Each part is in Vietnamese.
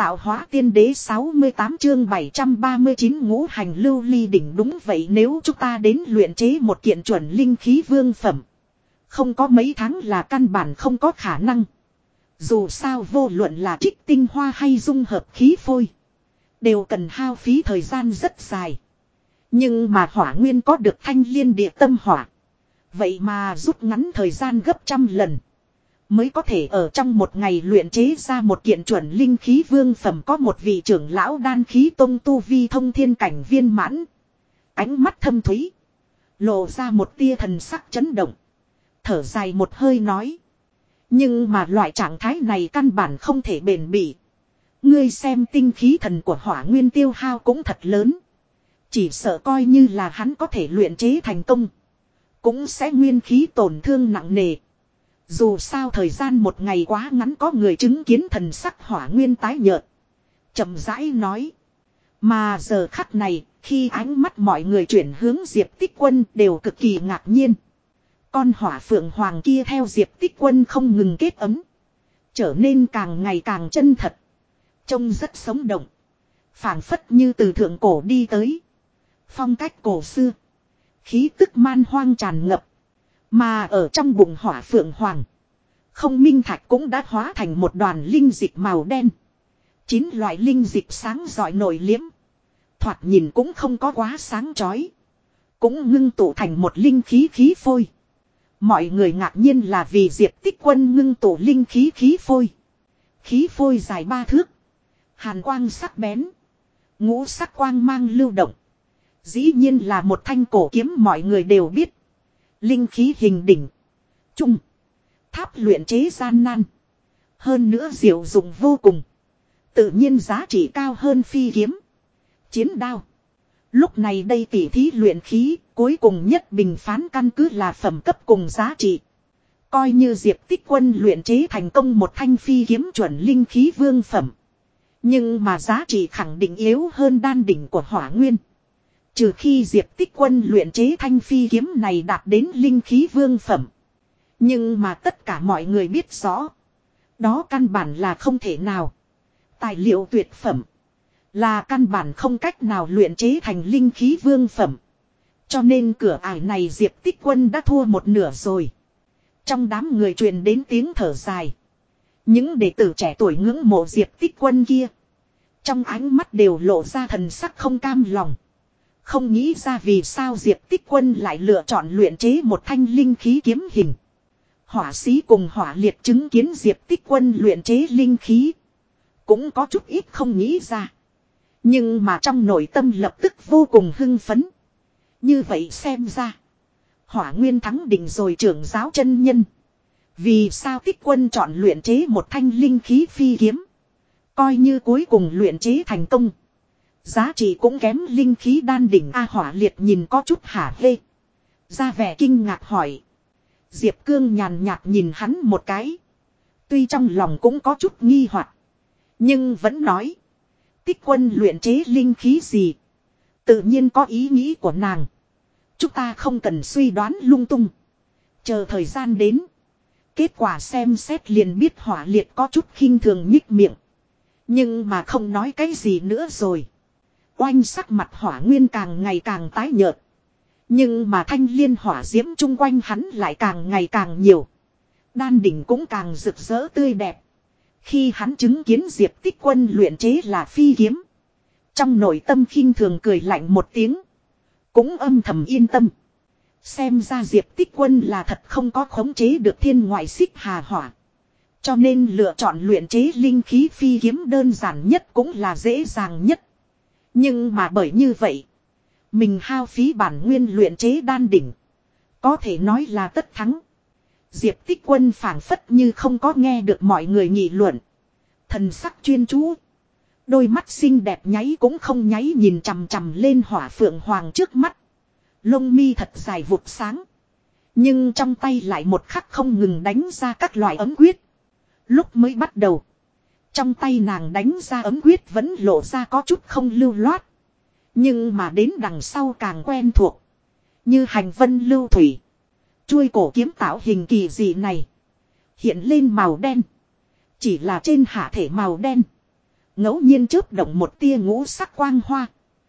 tạo hóa tiên đế 68 chương 739 ngũ hành lưu ly đỉnh. Đúng vậy, nếu chúng ta đến luyện chế một kiện chuẩn linh khí vương phẩm, không có mấy tháng là căn bản không có khả năng. Dù sao vô luận là trích tinh hoa hay dung hợp khí phôi, đều cần hao phí thời gian rất dài. Nhưng mà hỏa nguyên có được thanh liên địa tâm hỏa, vậy mà rút ngắn thời gian gấp trăm lần. Mới có thể ở trong một ngày luyện chế ra một kiện chuẩn linh khí vương phẩm. Có một vị trưởng lão đan khí tông tu vi thông thiên cảnh viên mãn, ánh mắt thâm thúy, lộ ra một tia thần sắc chấn động, thở dài một hơi nói. Nhưng mà loại trạng thái này căn bản không thể bền bỉ. Ngươi xem tinh khí thần của hỏa nguyên tiêu hao cũng thật lớn. Chỉ sợ coi như là hắn có thể luyện chế thành công, cũng sẽ nguyên khí tổn thương nặng nề. Dù sao thời gian một ngày quá ngắn. Có người chứng kiến thần sắc hỏa nguyên tái nhợt, chậm rãi nói. Mà giờ khắc này, khi ánh mắt mọi người chuyển hướng Diệp Tích Quân đều cực kỳ ngạc nhiên. Con hỏa phượng hoàng kia theo Diệp Tích Quân không ngừng kết ấm, trở nên càng ngày càng chân thật, trông rất sống động, phảng phất như từ thượng cổ đi tới. Phong cách cổ xưa, khí tức man hoang tràn ngập. Mà ở trong bụng hỏa phượng hoàng, không minh thạch cũng đã hóa thành một đoàn linh dịch màu đen. 9 loại linh dịch sáng rọi nổi liếm, thoạt nhìn cũng không có quá sáng chói, cũng ngưng tụ thành một linh khí khí phôi. Mọi người ngạc nhiên là vì Diệp Tích Quân ngưng tụ linh khí khí phôi. Khí phôi dài 3 thước, hàn quang sắc bén, ngũ sắc quang mang lưu động. Dĩ nhiên là một thanh cổ kiếm. Mọi người đều biết, linh khí hình đỉnh, trung, tháp luyện chế gian nan, hơn nữa diệu dụng vô cùng, tự nhiên giá trị cao hơn phi kiếm, chiến đao. Lúc này đây tỉ thí luyện khí, cuối cùng nhất bình phán căn cứ là phẩm cấp cùng giá trị. Coi như Diệp Tích Quân luyện chế thành công một thanh phi kiếm chuẩn linh khí vương phẩm, nhưng mà giá trị khẳng định yếu hơn đan đỉnh của hỏa nguyên. Trừ khi Diệp Tích Quân luyện chế thanh phi kiếm này đạt đến linh khí vương phẩm. Nhưng mà tất cả mọi người biết rõ, đó căn bản là không thể nào. Tài liệu tuyệt phẩm, là căn bản không cách nào luyện chế thành linh khí vương phẩm. Cho nên cửa ải này Diệp Tích Quân đã thua một nửa rồi. Trong đám người truyền đến tiếng thở dài. Những đệ tử trẻ tuổi ngưỡng mộ Diệp Tích Quân kia, trong ánh mắt đều lộ ra thần sắc không cam lòng. Không nghĩ ra vì sao Diệp Tích Quân lại lựa chọn luyện chế một thanh linh khí kiếm hình. Hỏa sĩ cùng hỏa liệt chứng kiến Diệp Tích Quân luyện chế linh khí, cũng có chút ít không nghĩ ra. Nhưng mà trong nội tâm lập tức vô cùng hưng phấn. Như vậy xem ra, hỏa nguyên thắng định rồi. Trưởng giáo chân nhân, vì sao Tích Quân chọn luyện chế một thanh linh khí phi kiếm? Coi như cuối cùng luyện chế thành công, giá trị cũng kém linh khí đan đỉnh. Hỏa liệt nhìn có chút hả hê, ra vẻ kinh ngạc hỏi. Diệp Cương nhàn nhạt nhìn hắn một cái, tuy trong lòng cũng có chút nghi hoặc, nhưng vẫn nói. Tích Quân luyện chế linh khí gì, tự nhiên có ý nghĩ của nàng, chúng ta không cần suy đoán lung tung, chờ thời gian đến, kết quả xem xét liền biết. Hỏa liệt có chút khinh thường nhích miệng, nhưng mà không nói cái gì nữa rồi. Oanh sắc mặt hỏa nguyên càng ngày càng tái nhợt, nhưng mà thanh liên hỏa diễm chung quanh hắn lại càng ngày càng nhiều, đan đỉnh cũng càng rực rỡ tươi đẹp. Khi hắn chứng kiến Diệp Tích Quân luyện chế là phi kiếm, trong nội tâm khinh thường cười lạnh một tiếng, cũng âm thầm yên tâm. Xem ra Diệp Tích Quân là thật không có khống chế được thiên ngoại xích hà hỏa, cho nên lựa chọn luyện chế linh khí phi kiếm đơn giản nhất cũng là dễ dàng nhất. Nhưng mà bởi như vậy, mình hao phí bản nguyên luyện chế đan đỉnh, có thể nói là tất thắng. Diệp Tích Quân phảng phất như không có nghe được mọi người nghị luận, thần sắc chuyên chú, đôi mắt xinh đẹp nháy cũng không nháy nhìn chằm chằm lên hỏa phượng hoàng trước mắt. Lông mi thật dài vụt sáng, nhưng trong tay lại một khắc không ngừng đánh ra các loại ấm quyết. Lúc mới bắt đầu, trong tay nàng đánh ra ấm quyết vẫn lộ ra có chút không lưu loát, nhưng mà đến đằng sau càng quen thuộc, như hành vân lưu thủy. Chuôi cổ kiếm tạo hình kỳ dị này hiện lên màu đen, chỉ là trên hạ thể màu đen, Ngẫu nhiên chớp động một tia ngũ sắc quang hoa.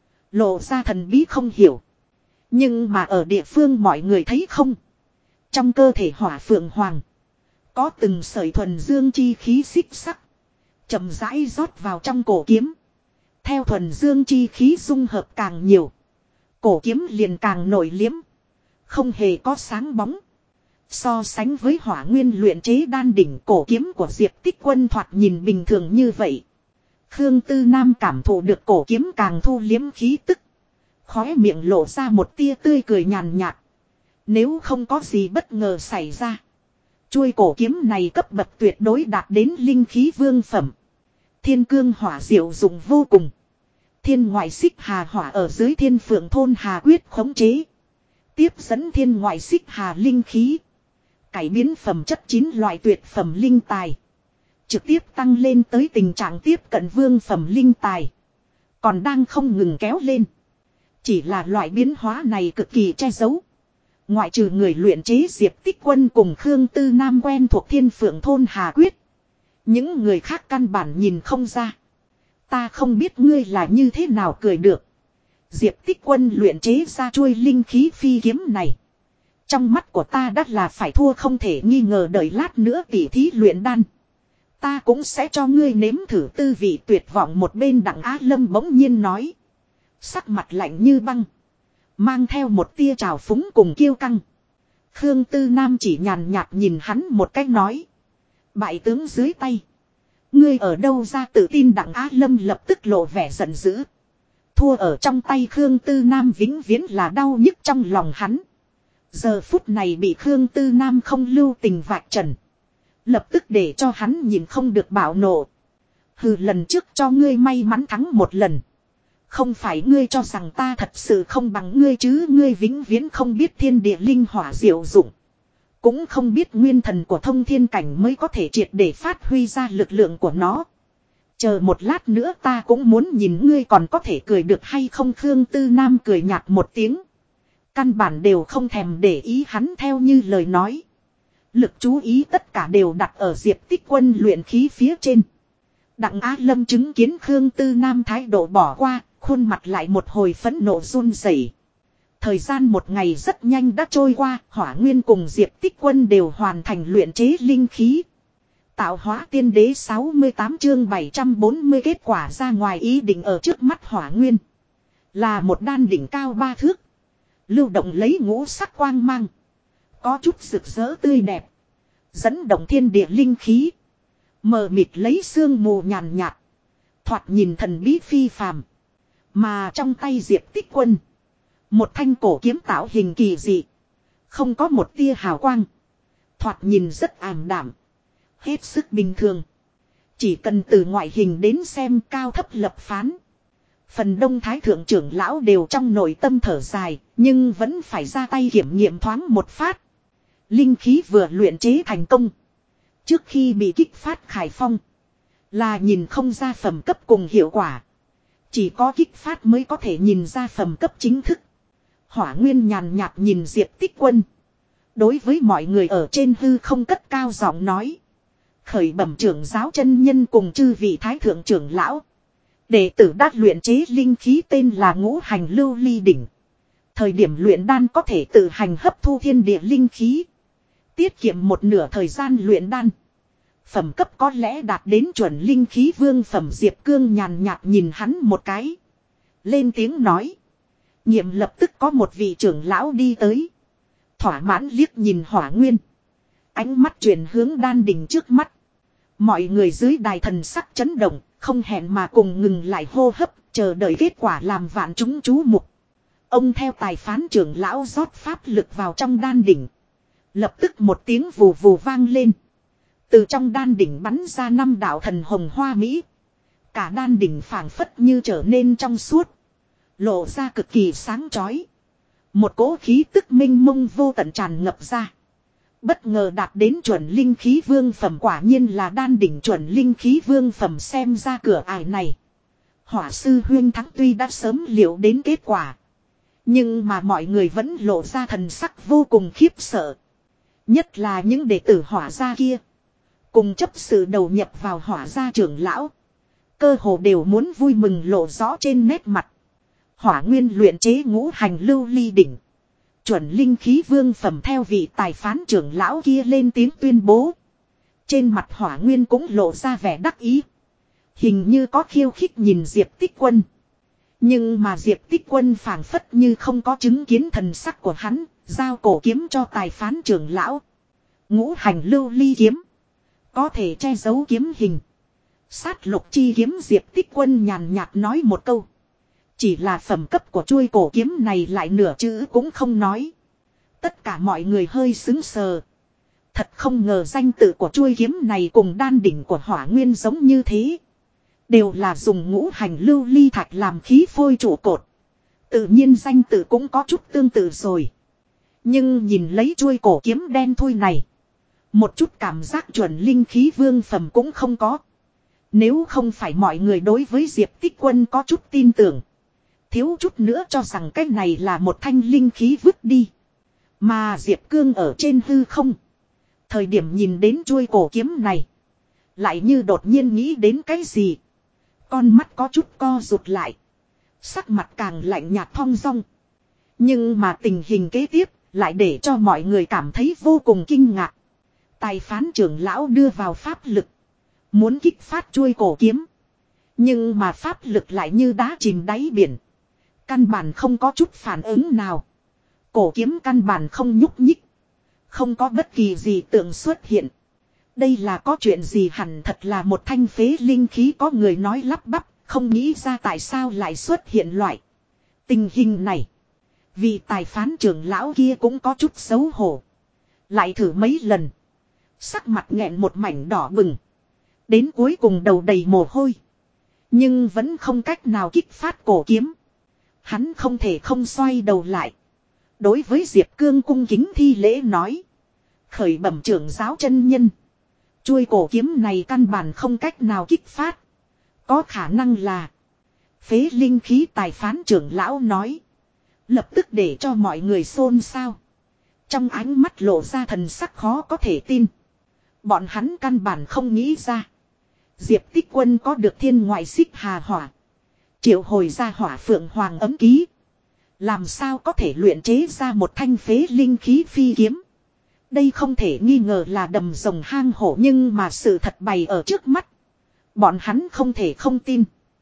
Lộ ra thần bí không hiểu. Nhưng mà ở địa phương mọi người thấy không. Trong cơ thể hỏa phượng hoàng. Có từng sợi thuần dương chi khí xích sắc. Chậm rãi rót vào trong cổ kiếm. Theo thuần dương chi khí dung hợp càng nhiều. Cổ kiếm liền càng nổi liếm. Không hề có sáng bóng. So sánh với hỏa nguyên luyện chế đan đỉnh, cổ kiếm của Diệp Tích Quân thoạt nhìn bình thường như vậy. Khương Tư Nam cảm thụ được cổ kiếm càng thu liếm khí tức. Khóe miệng lộ ra một tia tươi cười nhàn nhạt. Nếu không có gì bất ngờ xảy ra. Chuôi cổ kiếm này cấp bậc tuyệt đối đạt đến linh khí vương phẩm. Thiên cương hỏa diệu dụng vô cùng. Thiên ngoại xích hà hỏa ở dưới thiên phượng thôn hà quyết khống chế. Tiếp dẫn thiên ngoại xích hà linh khí. Cải biến phẩm chất 9 loại tuyệt phẩm linh tài. Trực tiếp tăng lên tới tình trạng tiếp cận vương phẩm linh tài. Còn đang không ngừng kéo lên. Chỉ là loại biến hóa này cực kỳ che giấu. Ngoại trừ người luyện chế Diệp Tích Quân cùng Khương Tư Nam quen thuộc thiên phượng thôn Hà Quyết. Những người khác căn bản nhìn không ra. Ta không biết ngươi là như thế nào cười được. Diệp Tích Quân luyện chế ra chuôi linh khí phi kiếm này. Trong mắt của ta đã là phải thua không thể nghi ngờ, đợi lát nữa tỉ thí luyện đan. Ta cũng sẽ cho ngươi nếm thử tư vị tuyệt vọng. Một bên Đặng Á Lâm bỗng nhiên nói. Sắc mặt lạnh như băng. Mang theo một tia trào phúng cùng kiêu căng. Khương Tư Nam chỉ nhàn nhạt nhìn hắn một cách nói. Bại tướng dưới tay. Ngươi ở đâu ra tự tin? Đặng Á Lâm lập tức lộ vẻ giận dữ. Thua ở trong tay Khương Tư Nam vĩnh viễn là đau nhức trong lòng hắn. Giờ phút này bị Khương Tư Nam không lưu tình vạch trần. Lập tức để cho hắn nhìn không được bạo nộ. Hừ, lần trước cho ngươi may mắn thắng một lần. Không phải ngươi cho rằng ta thật sự không bằng ngươi chứ? Ngươi vĩnh viễn không biết thiên địa linh hỏa diệu dụng. Cũng không biết nguyên thần của thông thiên cảnh mới có thể triệt để phát huy ra lực lượng của nó. Chờ một lát nữa ta cũng muốn nhìn ngươi còn có thể cười được hay không. Khương Tư Nam cười nhạt một tiếng. Căn bản đều không thèm để ý hắn theo như lời nói. Lực chú ý tất cả đều đặt ở Diệp Tích Quân luyện khí phía trên. Đặng Á Lâm chứng kiến Khương Tư Nam thái độ bỏ qua, khuôn mặt lại một hồi phẫn nộ run rẩy. Thời gian một ngày rất nhanh đã trôi qua, Hỏa Nguyên cùng Diệp Tích Quân đều hoàn thành luyện chế linh khí. Tạo hóa tiên đế 68 chương 740 kết quả ra ngoài ý định ở trước mắt Hỏa Nguyên. Là một đan đỉnh cao 3 thước. Lưu động lấy ngũ sắc quang mang. Có chút rực rỡ tươi đẹp. Dẫn động thiên địa linh khí. Mờ mịt lấy sương mù nhàn nhạt. Thoạt nhìn thần bí phi phàm. Mà trong tay Diệp Tích Quân. Một thanh cổ kiếm tạo hình kỳ dị. Không có một tia hào quang. Thoạt nhìn rất ảm đạm. Hết sức bình thường. Chỉ cần từ ngoại hình đến xem cao thấp lập phán. Phần đông thái thượng trưởng lão đều trong nội tâm thở dài. Nhưng vẫn phải ra tay kiểm nghiệm thoáng một phát. Linh khí vừa luyện chế thành công. Trước khi bị kích phát khải phong. Là nhìn không ra phẩm cấp cùng hiệu quả. Chỉ có kích phát mới có thể nhìn ra phẩm cấp chính thức. Hỏa Nguyên nhàn nhạt nhìn Diệp Tích Quân. Đối với mọi người ở trên hư không cất cao giọng nói. Khởi bẩm trưởng giáo chân nhân cùng chư vị thái thượng trưởng lão. Đệ tử đã luyện chế linh khí tên là Ngũ Hành Lưu Ly Đỉnh. Thời điểm luyện đan có thể tự hành hấp thu thiên địa linh khí. Tiết kiệm một nửa thời gian luyện đan. Phẩm cấp có lẽ đạt đến chuẩn linh khí vương phẩm. Diệp Cương nhàn nhạt nhìn hắn một cái. Lên tiếng nói. Nhiệm lập tức có một vị trưởng lão đi tới. Thỏa mãn liếc nhìn Hỏa Nguyên. Ánh mắt chuyển hướng đan đỉnh trước mắt. Mọi người dưới đài thần sắc chấn động. Không hẹn mà cùng ngừng lại hô hấp. Chờ đợi kết quả làm vạn chúng chú mục. Ông theo tài phán trưởng lão rót pháp lực vào trong đan đỉnh. Lập tức một tiếng vù vù vang lên. Từ trong đan đỉnh bắn ra 5 đạo thần hồng hoa mỹ. Cả đan đỉnh phảng phất như trở nên trong suốt. Lộ ra cực kỳ sáng chói. Một cỗ khí tức minh mông vô tận tràn ngập ra. Bất ngờ đạt đến chuẩn linh khí vương phẩm, quả nhiên là đan đỉnh chuẩn linh khí vương phẩm. Xem ra cửa ải này. Hỏa sư huyên thắng tuy đã sớm liệu đến kết quả. Nhưng mà mọi người vẫn lộ ra thần sắc vô cùng khiếp sợ. Nhất là những đệ tử hỏa gia kia. Cùng chấp sự đầu nhập vào hỏa gia trưởng lão. Cơ hồ đều muốn vui mừng lộ rõ trên nét mặt. Hỏa nguyên luyện chế ngũ hành lưu ly đỉnh. Chuẩn linh khí vương phẩm theo vị tài phán trưởng lão kia lên tiếng tuyên bố. Trên mặt hỏa nguyên cũng lộ ra vẻ đắc ý. Hình như có khiêu khích nhìn Diệp Tích Quân. Nhưng mà Diệp Tích Quân phảng phất như không có chứng kiến thần sắc của hắn, giao cổ kiếm cho tài phán trưởng lão. Ngũ hành lưu ly kiếm. Có thể che giấu kiếm hình. Sát lục chi kiếm Diệp Tích Quân nhàn nhạt nói một câu. Chỉ là phẩm cấp của chuôi cổ kiếm này lại nửa chữ cũng không nói. Tất cả mọi người hơi sững sờ. Thật không ngờ danh tự của chuôi kiếm này cùng đan đỉnh của hỏa nguyên giống như thế. Đều là dùng ngũ hành lưu ly thạch làm khí phôi trụ cột. Tự nhiên danh tự cũng có chút tương tự rồi. Nhưng nhìn lấy chuôi cổ kiếm đen thui này. Một chút cảm giác chuẩn linh khí vương phẩm cũng không có. Nếu không phải mọi người đối với Diệp Tích Quân có chút tin tưởng. Thiếu chút nữa cho rằng cái này là một thanh linh khí vứt đi. Mà Diệp Cương ở trên hư không. Thời điểm nhìn đến chuôi cổ kiếm này. Lại như đột nhiên nghĩ đến cái gì. Con mắt có chút co rụt lại. Sắc mặt càng lạnh nhạt thong dong. Nhưng mà tình hình kế tiếp lại để cho mọi người cảm thấy vô cùng kinh ngạc. Tài phán trưởng lão đưa vào pháp lực. Muốn kích phát chuôi cổ kiếm. Nhưng mà pháp lực lại như đá chìm đáy biển. Căn bản không có chút phản ứng nào. Cổ kiếm căn bản không nhúc nhích. Không có bất kỳ gì tượng xuất hiện. Đây là có chuyện gì hẳn thật là một thanh phế linh khí có người nói lắp bắp. Không nghĩ ra tại sao lại xuất hiện loại tình hình này. Vì tài phán trưởng lão kia cũng có chút xấu hổ. Lại thử mấy lần. Sắc mặt nghẹn một mảnh đỏ bừng. Đến cuối cùng đầu đầy mồ hôi. Nhưng vẫn không cách nào kích phát cổ kiếm. Hắn không thể không xoay đầu lại. Đối với Diệp Cương cung kính thi lễ nói. Khởi bẩm trưởng giáo chân nhân. Chuôi cổ kiếm này căn bản không cách nào kích phát. Có khả năng là. Phế linh khí tài phán trưởng lão nói. Lập tức để cho mọi người xôn xao. Trong ánh mắt lộ ra thần sắc khó có thể tin. Bọn hắn căn bản không nghĩ ra. Diệp Tích Quân có được thiên ngoại xích hà hỏa. Triệu hồi ra hỏa phượng hoàng ấm ký. Làm sao có thể luyện chế ra một thanh phế linh khí phi kiếm. Đây không thể nghi ngờ là đầm rồng hang hổ nhưng mà sự thật bày ở trước mắt. Bọn hắn không thể không tin.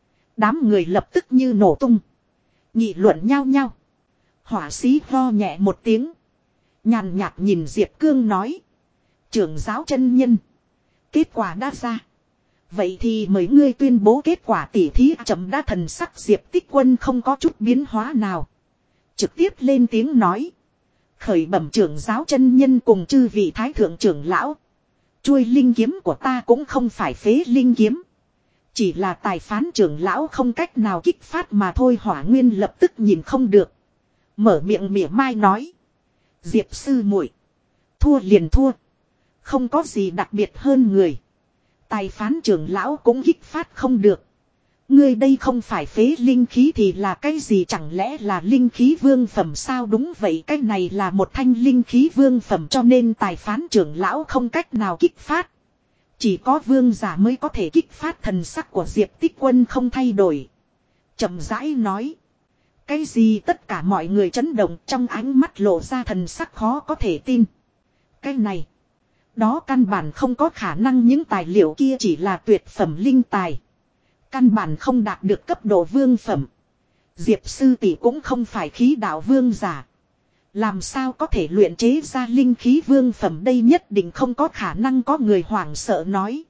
Đám người lập tức như nổ tung. Nghị luận nhau nhau. Hỏa sĩ ho nhẹ một tiếng. Nhàn nhạt nhìn Diệp Cương nói. Trưởng giáo chân nhân. Kết quả đã ra. Vậy thì mời ngươi tuyên bố kết quả tỉ thí chậm đã thần sắc Diệp Tích Quân không có chút biến hóa nào. Trực tiếp lên tiếng nói. Khởi bẩm trưởng giáo chân nhân cùng chư vị thái thượng trưởng lão. Chuôi linh kiếm của ta cũng không phải phế linh kiếm. Chỉ là tài phán trưởng lão không cách nào kích phát mà thôi. Hỏa Nguyên lập tức nhìn không được. Mở miệng mỉa mai nói. Diệp sư muội, thua liền thua. Không có gì đặc biệt hơn người. Tài phán trưởng lão cũng kích phát không được. Ngươi đây không phải phế linh khí thì là cái gì, chẳng lẽ là linh khí vương phẩm sao? Đúng vậy, cái này là một thanh linh khí vương phẩm cho nên tài phán trưởng lão không cách nào kích phát. Chỉ có vương giả mới có thể kích phát. Thần sắc của Diệp Tích Quân không thay đổi. Chậm rãi nói. Cái gì? Tất cả mọi người chấn động, trong ánh mắt lộ ra thần sắc khó có thể tin. Cái này. Đó căn bản không có khả năng, những tài liệu kia chỉ là tuyệt phẩm linh tài. Căn bản không đạt được cấp độ vương phẩm. Diệp sư tỷ cũng không phải khí đạo vương giả. Làm sao có thể luyện chế ra linh khí vương phẩm, đây nhất định không có khả năng, có người hoảng sợ nói.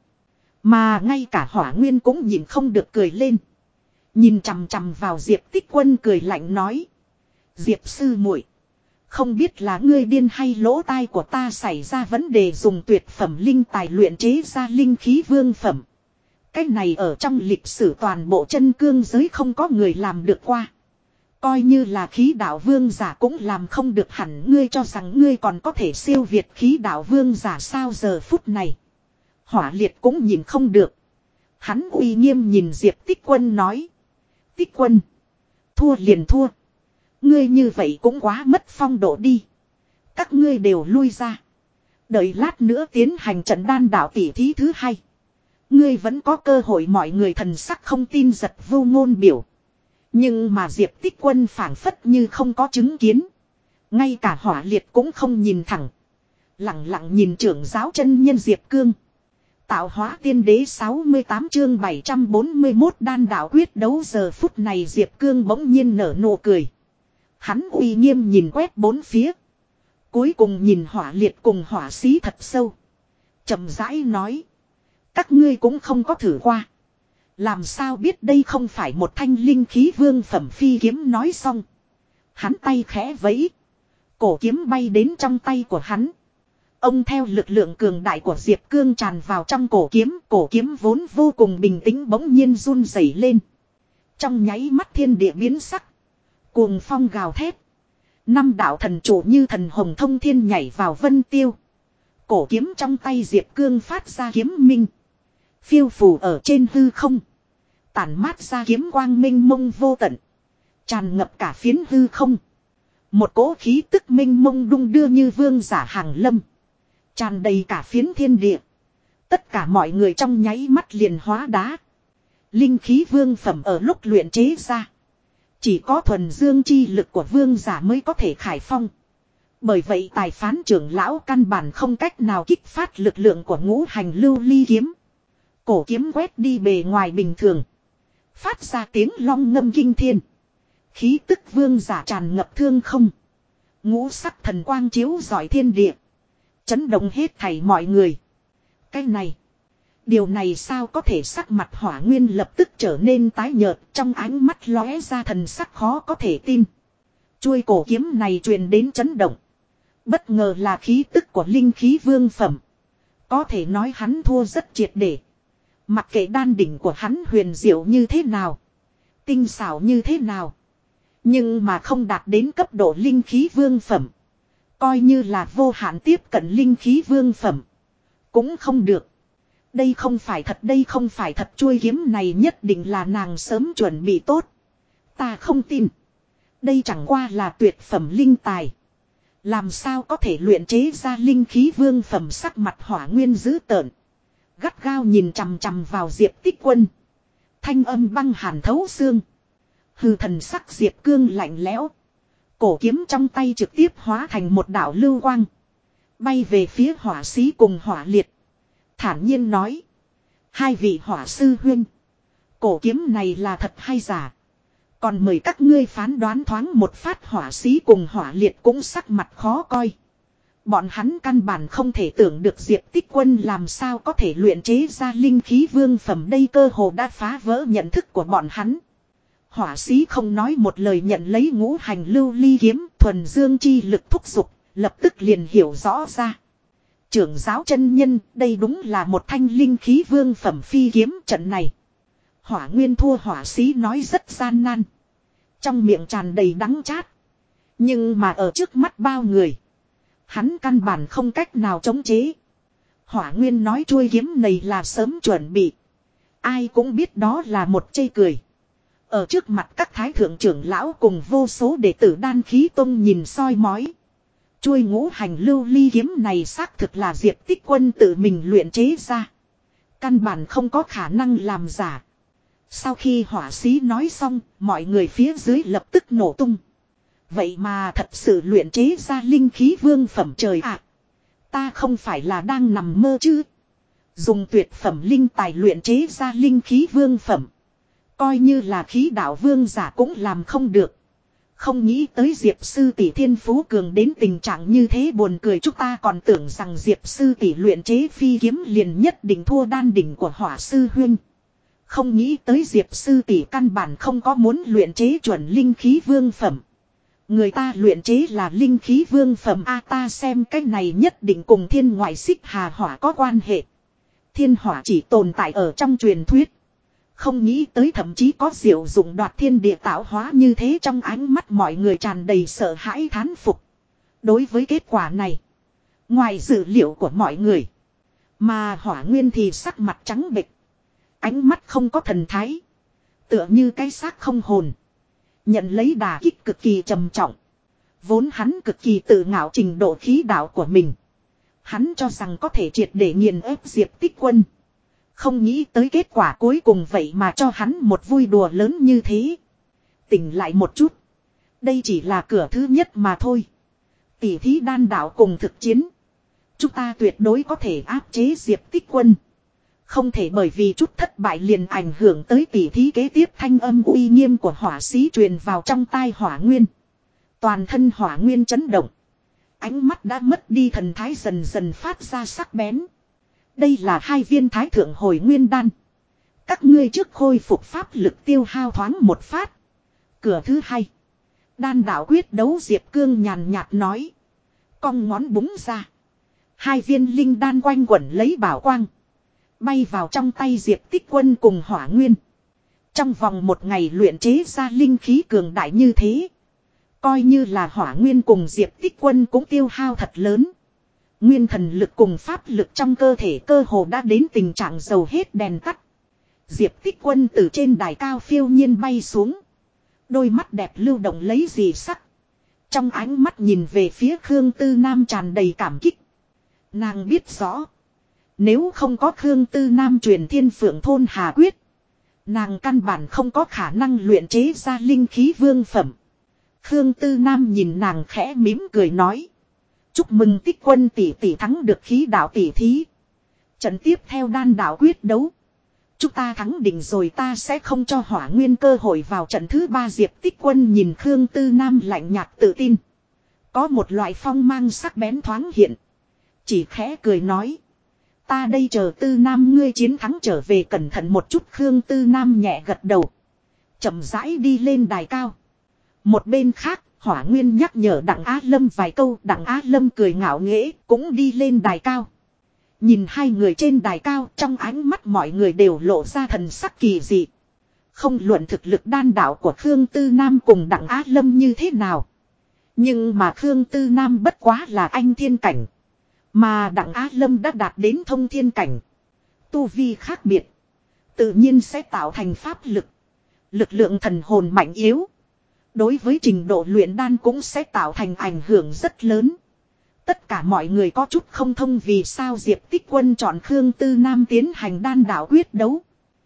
Mà ngay cả Hỏa Nguyên cũng nhìn không được cười lên. Nhìn chằm chằm vào Diệp Tích Quân cười lạnh nói. Diệp sư muội, không biết là ngươi điên hay lỗ tai của ta xảy ra vấn đề, dùng tuyệt phẩm linh tài luyện chế ra linh khí vương phẩm. Cái này ở trong lịch sử toàn bộ chân cương giới không có người làm được qua. Coi như là khí đạo vương giả cũng làm không được, hẳn ngươi cho rằng ngươi còn có thể siêu việt khí đạo vương giả sao? Giờ phút này Hỏa Liệt cũng nhìn không được. Hắn uy nghiêm nhìn Diệp Tích Quân nói. Tích Quân, thua liền thua. Ngươi như vậy cũng quá mất phong độ đi. Các ngươi đều lui ra. Đợi lát nữa tiến hành trận đan đạo tỷ thí thứ hai. Ngươi vẫn có cơ hội, mọi người thần sắc không tin giật vô ngôn biểu. Nhưng mà Diệp Tích Quân phảng phất như không có chứng kiến. Ngay cả hỏa liệt cũng không nhìn thẳng. Lặng lặng nhìn trưởng giáo chân nhân Diệp Cương. Tạo hóa tiên đế 68 chương 741 đan đạo quyết đấu. Giờ phút này Diệp Cương bỗng nhiên nở nụ cười. Hắn uy nghiêm nhìn quét bốn phía. Cuối cùng nhìn hỏa liệt cùng hỏa sĩ thật sâu. Chậm rãi nói. Các ngươi cũng không có thử qua. Làm sao biết đây không phải một thanh linh khí vương phẩm phi kiếm. Nói xong. Hắn tay khẽ vẫy. Cổ kiếm bay đến trong tay của hắn. Ông theo lực lượng cường đại của Diệp Cương tràn vào trong cổ kiếm vốn vô cùng bình tĩnh bỗng nhiên run rẩy lên. Trong nháy mắt thiên địa biến sắc. Cuồng phong gào thét. Năm đạo thần chủ như thần hồng thông thiên nhảy vào vân tiêu. Cổ kiếm trong tay Diệp Cương phát ra kiếm minh. Phiêu phù ở trên hư không. Tản mát ra kiếm quang minh mông vô tận. Tràn ngập cả phiến hư không. Một cỗ khí tức minh mông đung đưa như vương giả hàng lâm. Tràn đầy cả phiến thiên địa. Tất cả mọi người trong nháy mắt liền hóa đá. Linh khí vương phẩm ở lúc luyện chế ra. Chỉ có thuần dương chi lực của vương giả mới có thể khải phong. Bởi vậy tài phán trưởng lão căn bản không cách nào kích phát lực lượng của ngũ hành lưu ly kiếm. Cổ kiếm quét đi bề ngoài bình thường. Phát ra tiếng long ngâm kinh thiên. Khí tức vương giả tràn ngập thương không. Ngũ sắc thần quang chiếu rọi thiên địa. Chấn động hết thảy mọi người. Cái này. Điều này sao có thể? Sắc mặt Hỏa Nguyên lập tức trở nên tái nhợt. Trong ánh mắt lóe ra thần sắc khó có thể tin. Chuôi cổ kiếm này truyền đến chấn động. Bất ngờ là khí tức của linh khí vương phẩm. Có thể nói hắn thua rất triệt để. Mặc kệ đan đỉnh của hắn huyền diệu như thế nào. Tinh xảo như thế nào. Nhưng mà không đạt đến cấp độ linh khí vương phẩm. Coi như là vô hạn tiếp cận linh khí vương phẩm. Cũng không được. Đây không phải thật, đây không phải thật. Chuôi kiếm này nhất định là nàng sớm chuẩn bị tốt. Ta không tin. Đây chẳng qua là tuyệt phẩm linh tài. Làm sao có thể luyện chế ra linh khí vương phẩm? Sắc mặt Hỏa Nguyên dữ tợn. Gắt gao nhìn chằm chằm vào Diệp Tích Quân. Thanh âm băng hàn thấu xương. Hư thần sắc Diệp Cương lạnh lẽo. Cổ kiếm trong tay trực tiếp hóa thành một đạo lưu quang. Bay về phía hỏa sĩ cùng hỏa liệt. Thản nhiên nói. Hai vị hỏa sư huynh. Cổ kiếm này là thật hay giả? Còn mời các ngươi phán đoán thoáng một phát. Hỏa sĩ cùng hỏa liệt cũng sắc mặt khó coi. Bọn hắn căn bản không thể tưởng được Diệp Tích Quân làm sao có thể luyện chế ra linh khí vương phẩm. Đây cơ hồ đã phá vỡ nhận thức của bọn hắn. Hỏa sĩ không nói một lời nhận lấy ngũ hành lưu ly kiếm, thuần dương chi lực thúc giục, lập tức liền hiểu rõ ra. Trưởng giáo chân nhân, đây đúng là một thanh linh khí vương phẩm phi kiếm. Trận này. Hỏa Nguyên thua. Hỏa sĩ nói rất gian nan. Trong miệng tràn đầy đắng chát. Nhưng mà ở trước mắt bao người. Hắn căn bản không cách nào chống chế. Hỏa Nguyên nói chuôi kiếm này là sớm chuẩn bị. Ai cũng biết đó là một chê cười. Ở trước mặt các thái thượng trưởng lão cùng vô số đệ tử Đan Khí Tông nhìn soi mói. Chuôi ngũ hành lưu ly kiếm này xác thực là Diệp Tích Quân tự mình luyện chế ra. Căn bản không có khả năng làm giả. Sau khi hỏa sĩ nói xong, mọi người phía dưới lập tức nổ tung. Vậy mà thật sự luyện chế ra linh khí vương phẩm. Trời ạ! Ta không phải là đang nằm mơ chứ? Dùng tuyệt phẩm linh tài luyện chế ra linh khí vương phẩm. Coi như là khí đạo vương giả cũng làm không được. Không nghĩ tới Diệp sư tỷ thiên phú cường đến tình trạng như thế, buồn cười. Chúng ta còn tưởng rằng Diệp sư tỷ luyện chế phi kiếm liền nhất định thua đan đỉnh của hỏa sư huynh. Không nghĩ tới Diệp sư tỷ căn bản không có muốn luyện chế chuẩn linh khí vương phẩm. Người ta luyện chế là linh khí vương phẩm. Ta xem cái này nhất định cùng thiên ngoại xích hà hỏa có quan hệ. Thiên hỏa chỉ tồn tại ở trong truyền thuyết. Không nghĩ tới thậm chí có diệu dụng đoạt thiên địa tạo hóa như thế. Trong ánh mắt mọi người tràn đầy sợ hãi thán phục. Đối với kết quả này, ngoài dự liệu của mọi người, mà Hỏa Nguyên thì sắc mặt trắng bệch, ánh mắt không có thần thái, tựa như cái xác không hồn. Nhận lấy đả kích cực kỳ trầm trọng. Vốn hắn cực kỳ tự ngạo trình độ khí đạo của mình. Hắn cho rằng có thể triệt để nghiền ép Diệp Tích Quân. Không nghĩ tới kết quả cuối cùng vậy mà cho hắn một vui đùa lớn như thế. Tỉnh lại một chút. Đây chỉ là cửa thứ nhất mà thôi. Tỷ thí đan đạo cùng thực chiến. Chúng ta tuyệt đối có thể áp chế Diệp Tích Quân. Không thể bởi vì chút thất bại liền ảnh hưởng tới tỷ thí kế tiếp. Thanh âm uy nghiêm của hỏa sĩ truyền vào trong tai Hỏa Nguyên. Toàn thân Hỏa Nguyên chấn động. Ánh mắt đã mất đi thần thái, dần dần phát ra sắc bén. Đây là 2 viên thái thượng hồi nguyên đan. Các ngươi trước khôi phục pháp lực tiêu hao thoáng một phát. Cửa thứ 2. Đan đạo quyết đấu. Diệp Cương nhàn nhạt nói. Cong ngón búng ra. 2 viên linh đan quanh quẩn lấy bảo quang. Bay vào trong tay Diệp Tích Quân cùng Hỏa Nguyên. Trong vòng 1 ngày luyện chế ra linh khí cường đại như thế. Coi như là Hỏa Nguyên cùng Diệp Tích Quân cũng tiêu hao thật lớn. Nguyên thần lực cùng pháp lực trong cơ thể cơ hồ đã đến tình trạng dầu hết đèn tắt. Diệp Tích Quân từ trên đài cao phiêu nhiên bay xuống. Đôi mắt đẹp lưu động lấy dị sắc. Trong ánh mắt nhìn về phía Khương Tư Nam tràn đầy cảm kích. Nàng biết rõ. Nếu không có Khương Tư Nam truyền Thiên Phượng Thôn Hà Quyết. Nàng căn bản không có khả năng luyện chế ra linh khí vương phẩm. Khương Tư Nam nhìn nàng khẽ mỉm cười nói. Chúc mừng Tích Quân tỷ tỷ thắng được khí đạo tỷ thí. Trận tiếp theo đan đạo quyết đấu. Chúng ta thắng định rồi, ta sẽ không cho Hỏa Nguyên cơ hội vào trận thứ 3. Diệp Tích Quân nhìn Khương Tư Nam lạnh nhạt tự tin. Có một loại phong mang sắc bén thoáng hiện. Chỉ khẽ cười nói. Ta đây chờ Tư Nam ngươi chiến thắng trở về, cẩn thận một chút. Khương Tư Nam nhẹ gật đầu. Chậm rãi đi lên đài cao. Một bên khác, Hỏa Nguyên nhắc nhở Đặng Á Lâm vài câu. Đặng Á Lâm cười ngạo nghễ cũng đi lên đài cao. Nhìn 2 người trên đài cao, trong ánh mắt mọi người đều lộ ra thần sắc kỳ dị. Không luận thực lực đan đạo của Khương Tư Nam cùng Đặng Á Lâm như thế nào. Nhưng mà Khương Tư Nam bất quá là anh thiên cảnh. Mà Đặng Á Lâm đã đạt đến thông thiên cảnh. Tu vi khác biệt. Tự nhiên sẽ tạo thành pháp lực. Lực lượng thần hồn mạnh yếu. Đối với trình độ luyện đan cũng sẽ tạo thành ảnh hưởng rất lớn. Tất cả mọi người có chút không thông vì sao Diệp Tích Quân chọn Khương Tư Nam tiến hành đan đạo quyết đấu.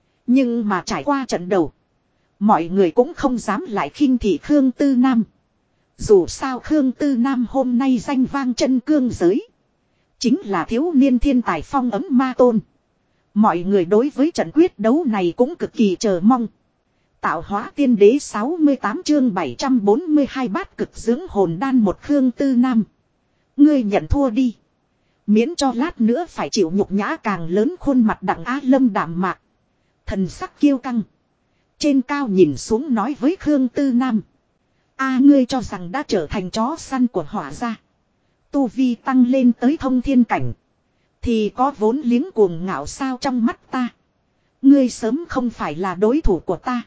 Nhưng mà trải qua trận đầu. Mọi người cũng không dám lại khinh thị Khương Tư Nam. Dù sao Khương Tư Nam hôm nay danh vang chân cương giới. Chính là thiếu niên thiên tài phong ấm ma tôn. Mọi người đối với trận quyết đấu này cũng cực kỳ chờ mong. Tạo hóa tiên đế 68 chương 742 bát cực dưỡng hồn đan một. Khương Tư Nam. Ngươi nhận thua đi. Miễn cho lát nữa phải chịu nhục nhã càng lớn. Khuôn mặt Đặng Á Lâm đạm mạc. Thần sắc kiêu căng. Trên cao nhìn xuống nói với Khương Tư Nam. Ngươi cho rằng đã trở thành chó săn của Hỏa gia. Tu vi tăng lên tới thông thiên cảnh. Thì có vốn liếng cuồng ngạo sao trong mắt ta. Ngươi sớm không phải là đối thủ của ta.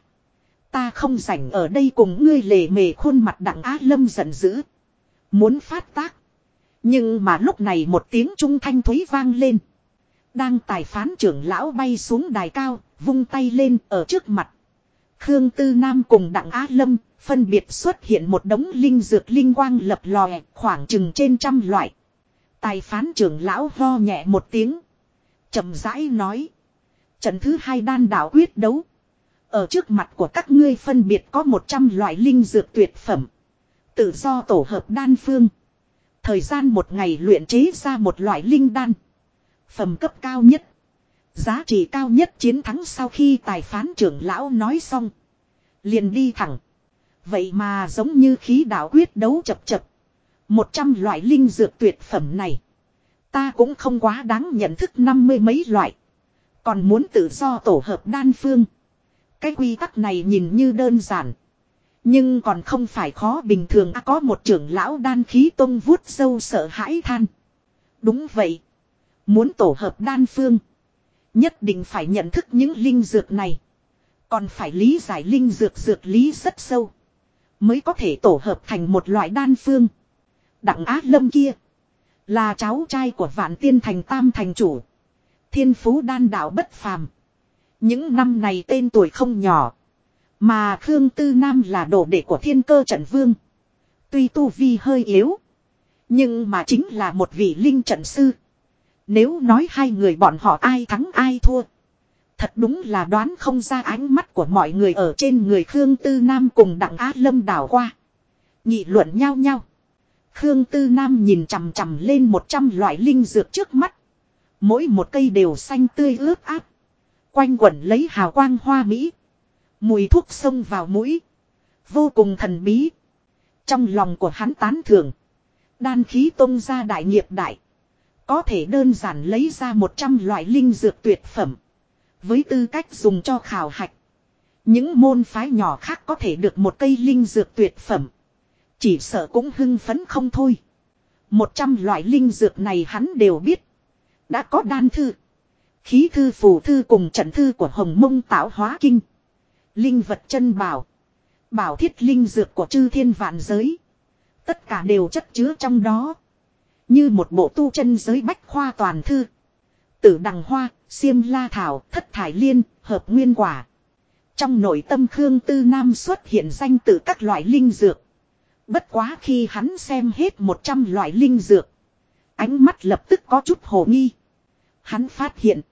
Ta không rảnh ở đây cùng ngươi lề mề. Khuôn mặt Đặng Á Lâm giận dữ. Muốn phát tác. Nhưng mà lúc này một tiếng trung thanh thúy vang lên. Đang tài phán trưởng lão bay xuống đài cao, vung tay lên ở trước mặt. Khương Tư Nam cùng Đặng Á Lâm, phân biệt xuất hiện một đống linh dược linh quang lập lòe, khoảng chừng trên 100 loại. Tài phán trưởng lão ho nhẹ một tiếng. Chậm rãi nói. Trận thứ 2 đan đạo quyết đấu. Ở trước mặt của các ngươi phân biệt có 100 loại linh dược tuyệt phẩm. Tự do tổ hợp đan phương. Thời gian 1 ngày luyện chế ra một loại linh đan. Phẩm cấp cao nhất. Giá trị cao nhất chiến thắng. Sau khi tài phán trưởng lão nói xong. Liền đi thẳng. Vậy mà giống như khí đạo quyết đấu chập chập. 100 loại linh dược tuyệt phẩm này. Ta cũng không quá đáng nhận thức 50 mấy loại. Còn muốn tự do tổ hợp đan phương. Cái quy tắc này nhìn như đơn giản. Nhưng còn không phải khó bình thường. Có một trưởng lão đan khí tông vuốt râu sợ hãi than. Đúng vậy. Muốn tổ hợp đan phương. Nhất định phải nhận thức những linh dược này. Còn phải lý giải linh dược dược lý rất sâu. Mới có thể tổ hợp thành một loại đan phương. Đặng Á Lâm kia. Là cháu trai của Vạn Tiên Thành Tam Thành Chủ. Thiên phú đan đạo bất phàm. Những năm này tên tuổi không nhỏ. Mà Khương Tư Nam là đồ đệ của Thiên Cơ Trận Vương. Tuy tu vi hơi yếu. Nhưng mà chính là một vị linh trận sư. Nếu nói 2 người bọn họ ai thắng ai thua. Thật đúng là đoán không ra, ánh mắt của mọi người ở trên người Khương Tư Nam cùng Đặng Á Lâm đảo qua. Nghị luận nhau nhau. Khương Tư Nam nhìn chằm chằm lên 100 loại linh dược trước mắt. Mỗi một cây đều xanh tươi ướt át. Quanh quẩn lấy hào quang hoa mỹ. Mùi thuốc xông vào mũi. Vô cùng thần bí. Trong lòng của hắn tán thưởng. Đan khí tông ra đại nghiệp đại. Có thể đơn giản lấy ra 100 loại linh dược tuyệt phẩm. Với tư cách dùng cho khảo hạch. Những môn phái nhỏ khác có thể được một cây linh dược tuyệt phẩm. Chỉ sợ cũng hưng phấn không thôi. 100 loại linh dược này hắn đều biết. Đã có đan thư, khí thư, phù thư cùng trận thư của Hồng Mông Tạo Hóa Kinh. Linh vật chân bảo, bảo thiết linh dược của chư thiên vạn giới. Tất cả đều chất chứa trong đó. Như một bộ tu chân giới bách khoa toàn thư. Tử đằng hoa, xiêm la thảo, thất thải liên, hợp nguyên quả. Trong nội tâm Khương Tư Nam xuất hiện danh tự các loại linh dược. Bất quá khi hắn xem hết 100 loại linh dược. Ánh mắt lập tức có chút hồ nghi. Hắn phát hiện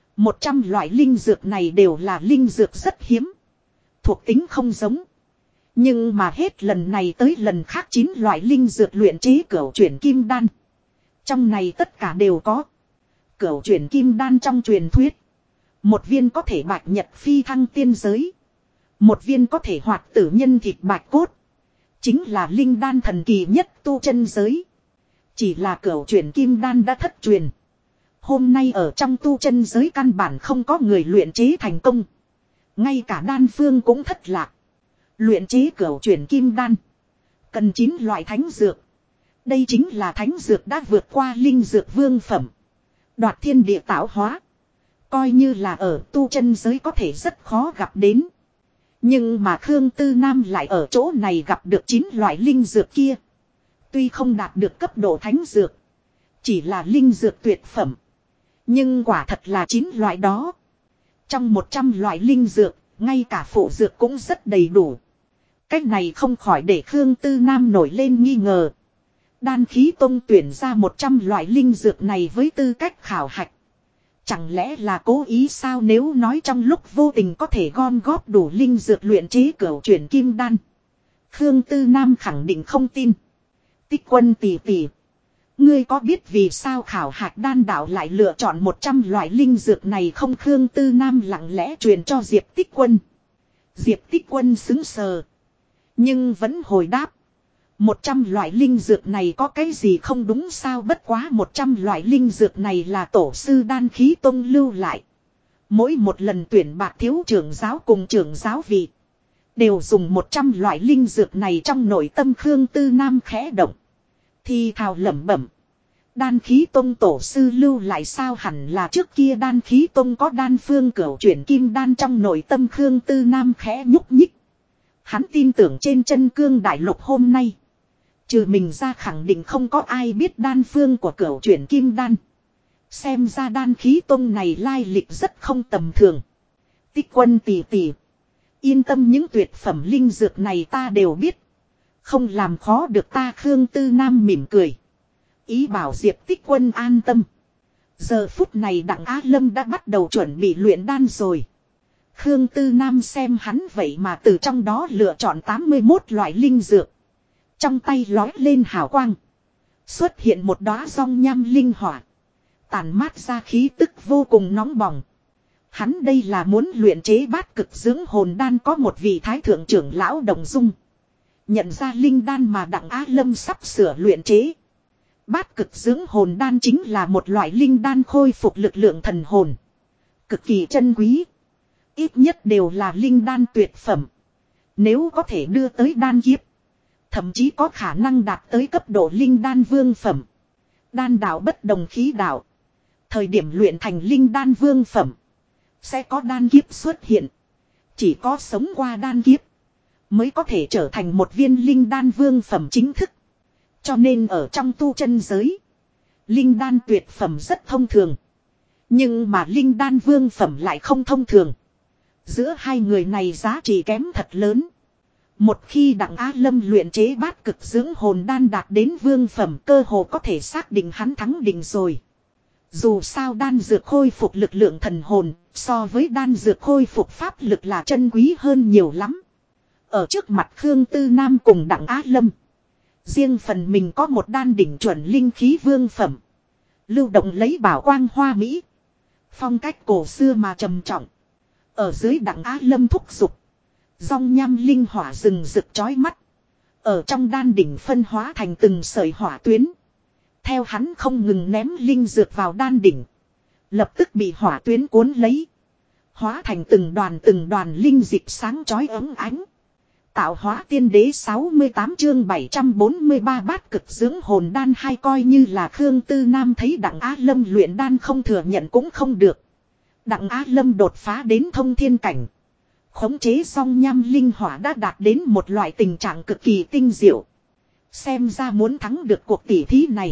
100 loại linh dược này đều là linh dược rất hiếm. Thuộc tính không giống. Nhưng mà hết lần này tới lần khác 9 loại linh dược luyện chế cửu chuyển kim đan. Trong này tất cả đều có. Cửu chuyển kim đan trong truyền thuyết. Một viên có thể bạch nhật phi thăng tiên giới. Một viên có thể hoạt tử nhân thịt bạch cốt. Chính là linh đan thần kỳ nhất tu chân giới. Chỉ là cửu chuyển kim đan đã thất truyền. Hôm nay ở trong tu chân giới căn bản không có người luyện chế thành công. Ngay cả đan phương cũng thất lạc. Luyện chế cửu chuyển kim đan. Cần 9 loại thánh dược. Đây chính là thánh dược đã vượt qua linh dược vương phẩm. Đoạt thiên địa tạo hóa. Coi như là ở tu chân giới có thể rất khó gặp đến. Nhưng mà Khương Tư Nam lại ở chỗ này gặp được 9 loại linh dược kia. Tuy không đạt được cấp độ thánh dược. Chỉ là linh dược tuyệt phẩm. Nhưng quả thật là 9 loại đó. Trong 100 loại linh dược, ngay cả phụ dược cũng rất đầy đủ. Cách này không khỏi để Khương Tư Nam nổi lên nghi ngờ. Đan khí tông tuyển ra 100 loại linh dược này với tư cách khảo hạch. Chẳng lẽ là cố ý sao, nếu nói trong lúc vô tình có thể gom góp đủ linh dược luyện chế cửu chuyển kim đan. Khương Tư Nam khẳng định không tin. Tích Quân tỷ tỷ. Ngươi có biết vì sao khảo hạch đan đạo lại lựa chọn 100 loại linh dược này không? Khương Tư Nam lặng lẽ truyền cho Diệp Tích Quân. Diệp Tích Quân sững sờ. Nhưng vẫn hồi đáp. 100 loại linh dược này có cái gì không đúng sao? Bất quá 100 loại linh dược này là tổ sư đan khí tông lưu lại. Mỗi một lần tuyển bạc thiếu trưởng giáo cùng trưởng giáo vị. Đều dùng 100 loại linh dược này. Trong nội tâm Khương Tư Nam khẽ động. Thì thào lẩm bẩm. Đan khí tông tổ sư lưu lại sao? Hẳn là trước kia đan khí tông có đan phương cửu chuyển kim đan. Trong nội tâm Khương Tư Nam khẽ nhúc nhích. Hắn tin tưởng trên chân cương đại lục hôm nay. Trừ mình ra khẳng định không có ai biết đan phương của cửu chuyển kim đan. Xem ra đan khí tông này lai lịch rất không tầm thường. Tích Quân tỷ tỷ. Yên tâm, những tuyệt phẩm linh dược này ta đều biết. Không làm khó được ta. Khương Tư Nam mỉm cười. Ý bảo Diệp Tích Quân an tâm. Giờ phút này Đặng Á Lâm đã bắt đầu chuẩn bị luyện đan rồi. Khương Tư Nam xem hắn vậy mà từ trong đó lựa chọn 81 loại linh dược. Trong tay lói lên hào quang. Xuất hiện một đóa rong nham linh hỏa. Tàn mát ra khí tức vô cùng nóng bỏng. Hắn đây là muốn luyện chế bát cực dưỡng hồn đan. Có một vị thái thượng trưởng lão Đồng Dung. Nhận ra linh đan mà Đặng Á Lâm sắp sửa luyện chế. Bát cực dưỡng hồn đan chính là một loại linh đan khôi phục lực lượng thần hồn. Cực kỳ chân quý. Ít nhất đều là linh đan tuyệt phẩm. Nếu có thể đưa tới đan kiếp. Thậm chí có khả năng đạt tới cấp độ linh đan vương phẩm. Đan đạo bất đồng khí đạo. Thời điểm luyện thành linh đan vương phẩm. Sẽ có đan kiếp xuất hiện. Chỉ có sống qua đan kiếp. Mới có thể trở thành một viên linh đan vương phẩm chính thức. Cho nên ở trong tu chân giới. Linh đan tuyệt phẩm rất thông thường. Nhưng mà linh đan vương phẩm lại không thông thường. Giữa hai người này giá trị kém thật lớn. Một khi Đặng Á Lâm luyện chế bát cực dưỡng hồn đan đạt đến vương phẩm, cơ hồ có thể xác định hắn thắng định rồi. Dù sao đan dược khôi phục lực lượng thần hồn, so với đan dược khôi phục pháp lực là chân quý hơn nhiều lắm. Ở trước mặt Khương Tư Nam cùng Đặng Á Lâm. Riêng phần mình có một đan đỉnh chuẩn linh khí vương phẩm. Lưu động lấy bảo quang hoa mỹ. Phong cách cổ xưa mà trầm trọng. Ở dưới Đặng Á Lâm thúc giục. Dòng nham linh hỏa rừng rực chói mắt. Ở trong đan đỉnh phân hóa thành từng sợi hỏa tuyến. Theo hắn không ngừng ném linh dược vào đan đỉnh. Lập tức bị hỏa tuyến cuốn lấy. Hóa thành từng đoàn linh dịch sáng chói ấm ánh. Tạo hóa tiên đế 68 chương 743 bát cực dưỡng hồn đan hay coi như là Khương Tư Nam thấy Đặng Á Lâm luyện đan không thừa nhận cũng không được. Đặng Á Lâm đột phá đến thông thiên cảnh. Khống chế song nham linh hỏa đã đạt đến một loại tình trạng cực kỳ tinh diệu. Xem ra muốn thắng được cuộc tỉ thí này.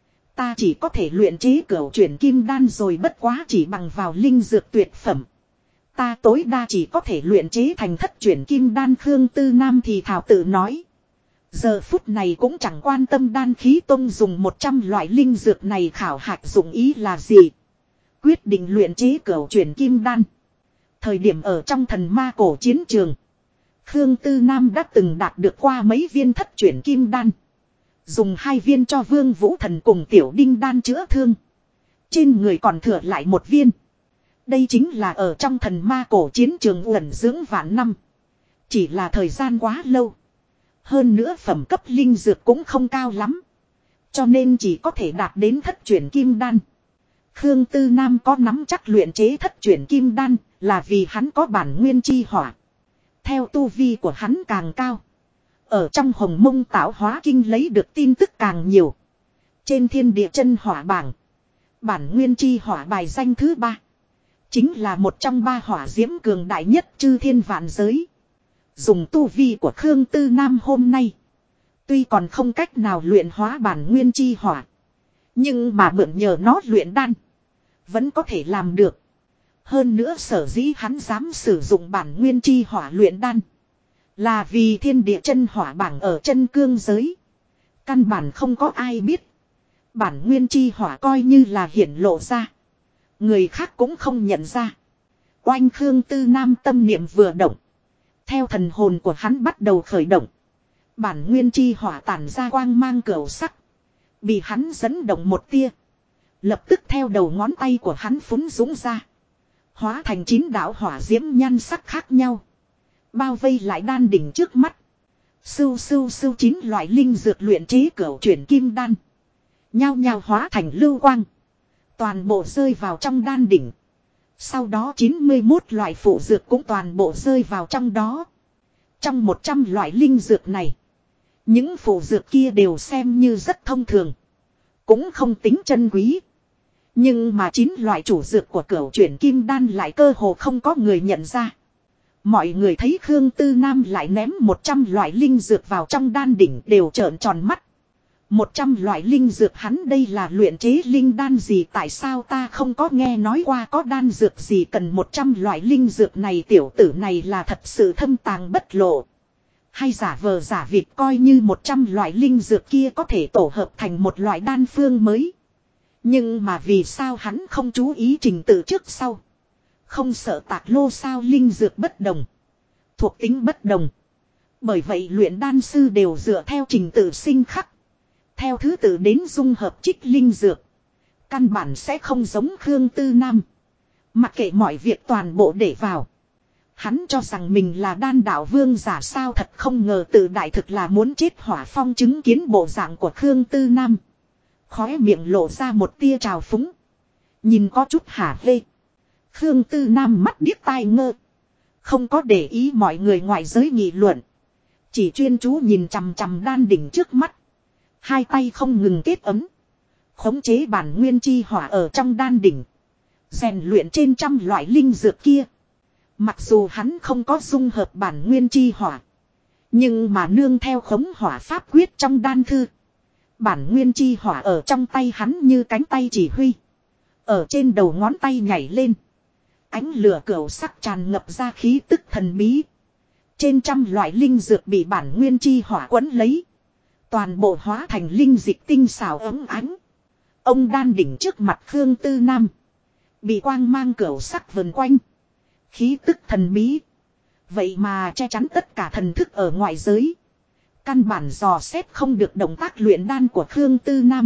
Ta chỉ có thể luyện chế cửu chuyển kim đan rồi bất quá chỉ bằng vào linh dược tuyệt phẩm. Ta tối đa chỉ có thể luyện chế thành thất chuyển kim đan. Khương Tư Nam thì thảo tự nói. Giờ phút này cũng chẳng quan tâm đan khí tông dùng 100 loại linh dược này khảo hạch dụng ý là gì. Quyết định luyện chế cửu chuyển kim đan. Thời điểm ở trong thần ma cổ chiến trường. Khương Tư Nam đã từng đạt được qua mấy viên thất chuyển kim đan. Dùng 2 viên cho Vương Vũ Thần cùng Tiểu Đinh đan chữa thương. Trên người còn thừa lại 1 viên. Đây chính là ở trong thần ma cổ chiến trường uẩn dưỡng vạn năm. Chỉ là thời gian quá lâu. Hơn nữa phẩm cấp linh dược cũng không cao lắm. Cho nên chỉ có thể đạt đến thất chuyển kim đan. Khương Tư Nam có nắm chắc luyện chế thất chuyển kim đan là vì hắn có bản nguyên chi hỏa. Theo tu vi của hắn càng cao. Ở trong Hồng Mông Tạo Hóa Kinh lấy được tin tức càng nhiều. Trên thiên địa chân hỏa bảng. Bản nguyên chi hỏa bài danh thứ 3. Chính là một trong 3 hỏa diễm cường đại nhất chư thiên vạn giới. Dùng tu vi của Khương Tư Nam hôm nay. Tuy còn không cách nào luyện hóa bản nguyên chi hỏa. Nhưng mà mượn nhờ nó luyện đan. Vẫn có thể làm được. Hơn nữa sở dĩ hắn dám sử dụng bản nguyên chi hỏa luyện đan. Là vì thiên địa chân hỏa bảng ở chân cương giới. Căn bản không có ai biết. Bản nguyên chi hỏa coi như là hiển lộ ra. Người khác cũng không nhận ra. Oanh Khương Tư Nam tâm niệm vừa động. Theo thần hồn của hắn bắt đầu khởi động. Bản nguyên chi hỏa tản ra quang mang cửu sắc. Bị hắn dẫn động một tia. Lập tức theo đầu ngón tay của hắn phún dũng ra. Hóa thành 9 đạo hỏa diễm nhan sắc khác nhau. Bao vây lại đan đỉnh trước mắt. Sưu sưu sưu 9 loại linh dược luyện chế cửu chuyển kim đan. Nhao nhao hóa thành lưu quang. Toàn bộ rơi vào trong đan đỉnh. Sau đó 91 loại phụ dược cũng toàn bộ rơi vào trong đó. Trong 100 loại linh dược này. Những phụ dược kia đều xem như rất thông thường. Cũng không tính chân quý. Nhưng mà 9 loại chủ dược của cửu chuyển kim đan lại cơ hồ không có người nhận ra. Mọi người thấy Khương Tư Nam lại ném 100 loại linh dược vào trong đan đỉnh đều trợn tròn mắt. 100 loại linh dược hắn đây là luyện chế linh đan gì, tại sao ta không có nghe nói qua có đan dược gì cần 100 loại linh dược này, tiểu tử này là thật sự thâm tàng bất lộ. Hay giả vờ giả vịt coi như 100 loại linh dược kia có thể tổ hợp thành một loại đan phương mới. Nhưng mà vì sao hắn không chú ý trình tự trước sau. Không sợ tạc lô sao, linh dược bất đồng. Thuộc tính bất đồng. Bởi vậy luyện đan sư đều dựa theo trình tự sinh khắc. Theo thứ tự đến dung hợp trích linh dược. Căn bản sẽ không giống Khương Tư Nam. Mặc kệ mọi việc toàn bộ để vào. Hắn cho rằng mình là đan đạo vương giả sao, thật không ngờ tự đại thực là muốn chết. Hỏa Phong chứng kiến bộ dạng của Khương Tư Nam. Khóe miệng lộ ra một tia trào phúng. Nhìn có chút hả hê. Khương Tư Nam mắt điếc tai ngơ. Không có để ý mọi người ngoại giới nghị luận. Chỉ chuyên chú nhìn chằm chằm đan đỉnh trước mắt. Hai tay không ngừng kết ấm. Khống chế bản nguyên chi hỏa ở trong đan đỉnh. Rèn luyện trên 100 loại linh dược kia. Mặc dù hắn không có dung hợp bản nguyên chi hỏa. Nhưng mà nương theo khống hỏa pháp quyết trong đan thư. Bản nguyên chi hỏa ở trong tay hắn như cánh tay chỉ huy. Ở trên đầu ngón tay nhảy lên. Ánh lửa cửu sắc tràn ngập ra khí tức thần bí. Trên 100 loại linh dược bị bản nguyên chi hỏa quấn lấy. Toàn bộ hóa thành linh dịch tinh xảo ấm ánh. Ông đan đỉnh trước mặt Khương Tư Nam. Bị quang mang cửu sắc vần quanh. Khí tức thần bí. Vậy mà che chắn tất cả thần thức ở ngoại giới. Căn bản dò xét không được động tác luyện đan của Khương Tư Nam.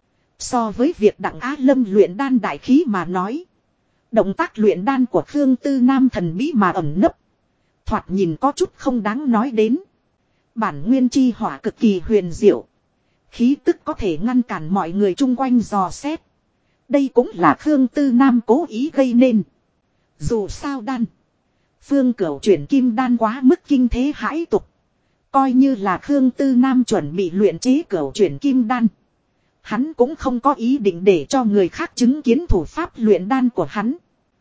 So với việc Đặng Á Lâm luyện đan đại khí mà nói. Động tác luyện đan của Khương Tư Nam thần bí mà ẩn nấp. Thoạt nhìn có chút không đáng nói đến. Bản nguyên chi hỏa cực kỳ huyền diệu. Khí tức có thể ngăn cản mọi người chung quanh dò xét. Đây cũng là Khương Tư Nam cố ý gây nên. Dù sao đan. Phương Cửu chuyển kim đan quá mức kinh thế hãi tục. Coi như là Khương Tư Nam chuẩn bị luyện chế Cửu chuyển kim đan. Hắn cũng không có ý định để cho người khác chứng kiến thủ pháp luyện đan của hắn.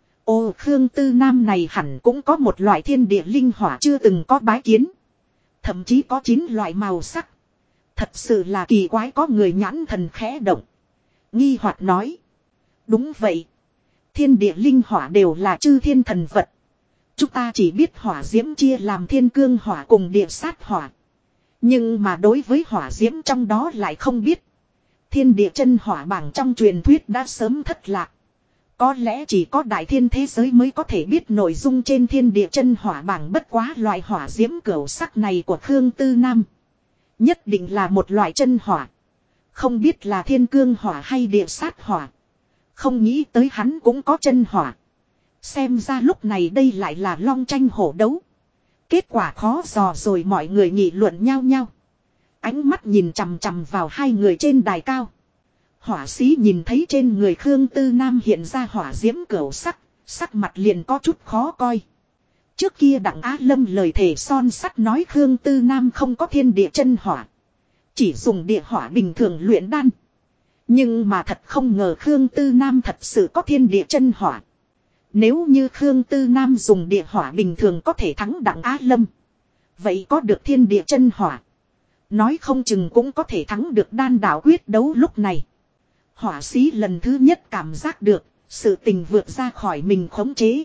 Ô Khương Tư Nam này hẳn cũng có một loại thiên địa linh hỏa chưa từng có bái kiến. Thậm chí có 9 loại màu sắc. Thật sự là kỳ quái, có người nhãn thần khẽ động. Nghi hoặc nói. Đúng vậy. Thiên địa linh hỏa đều là chư thiên thần vật. Chúng ta chỉ biết hỏa diễm chia làm thiên cương hỏa cùng địa sát hỏa. Nhưng mà đối với hỏa diễm trong đó lại không biết. Thiên địa chân hỏa bảng trong truyền thuyết đã sớm thất lạc. Có lẽ chỉ có đại thiên thế giới mới có thể biết nội dung trên thiên địa chân hỏa bảng, bất quá loại hỏa diễm cửu sắc này của Khương Tư Nam. Nhất định là một loại chân hỏa. Không biết là thiên cương hỏa hay địa sát hỏa. Không nghĩ tới hắn cũng có chân hỏa. Xem ra lúc này đây lại là long tranh hổ đấu. Kết quả khó dò rồi, mọi người nghị luận nhau nhau. Ánh mắt nhìn chằm chằm vào hai người trên đài cao. Hỏa sĩ nhìn thấy trên người Khương Tư Nam hiện ra hỏa diễm cửu sắc, sắc mặt liền có chút khó coi. Trước kia Đặng Á Lâm lời thề son sắt nói Khương Tư Nam không có thiên địa chân hỏa. Chỉ dùng địa hỏa bình thường luyện đan. Nhưng mà thật không ngờ Khương Tư Nam thật sự có thiên địa chân hỏa. Nếu như Khương Tư Nam dùng địa hỏa bình thường có thể thắng Đặng Á Lâm. Vậy có được thiên địa chân hỏa. Nói không chừng cũng có thể thắng được đan đạo quyết đấu lúc này. Hỏa sĩ lần thứ nhất cảm giác được sự tình vượt ra khỏi mình khống chế.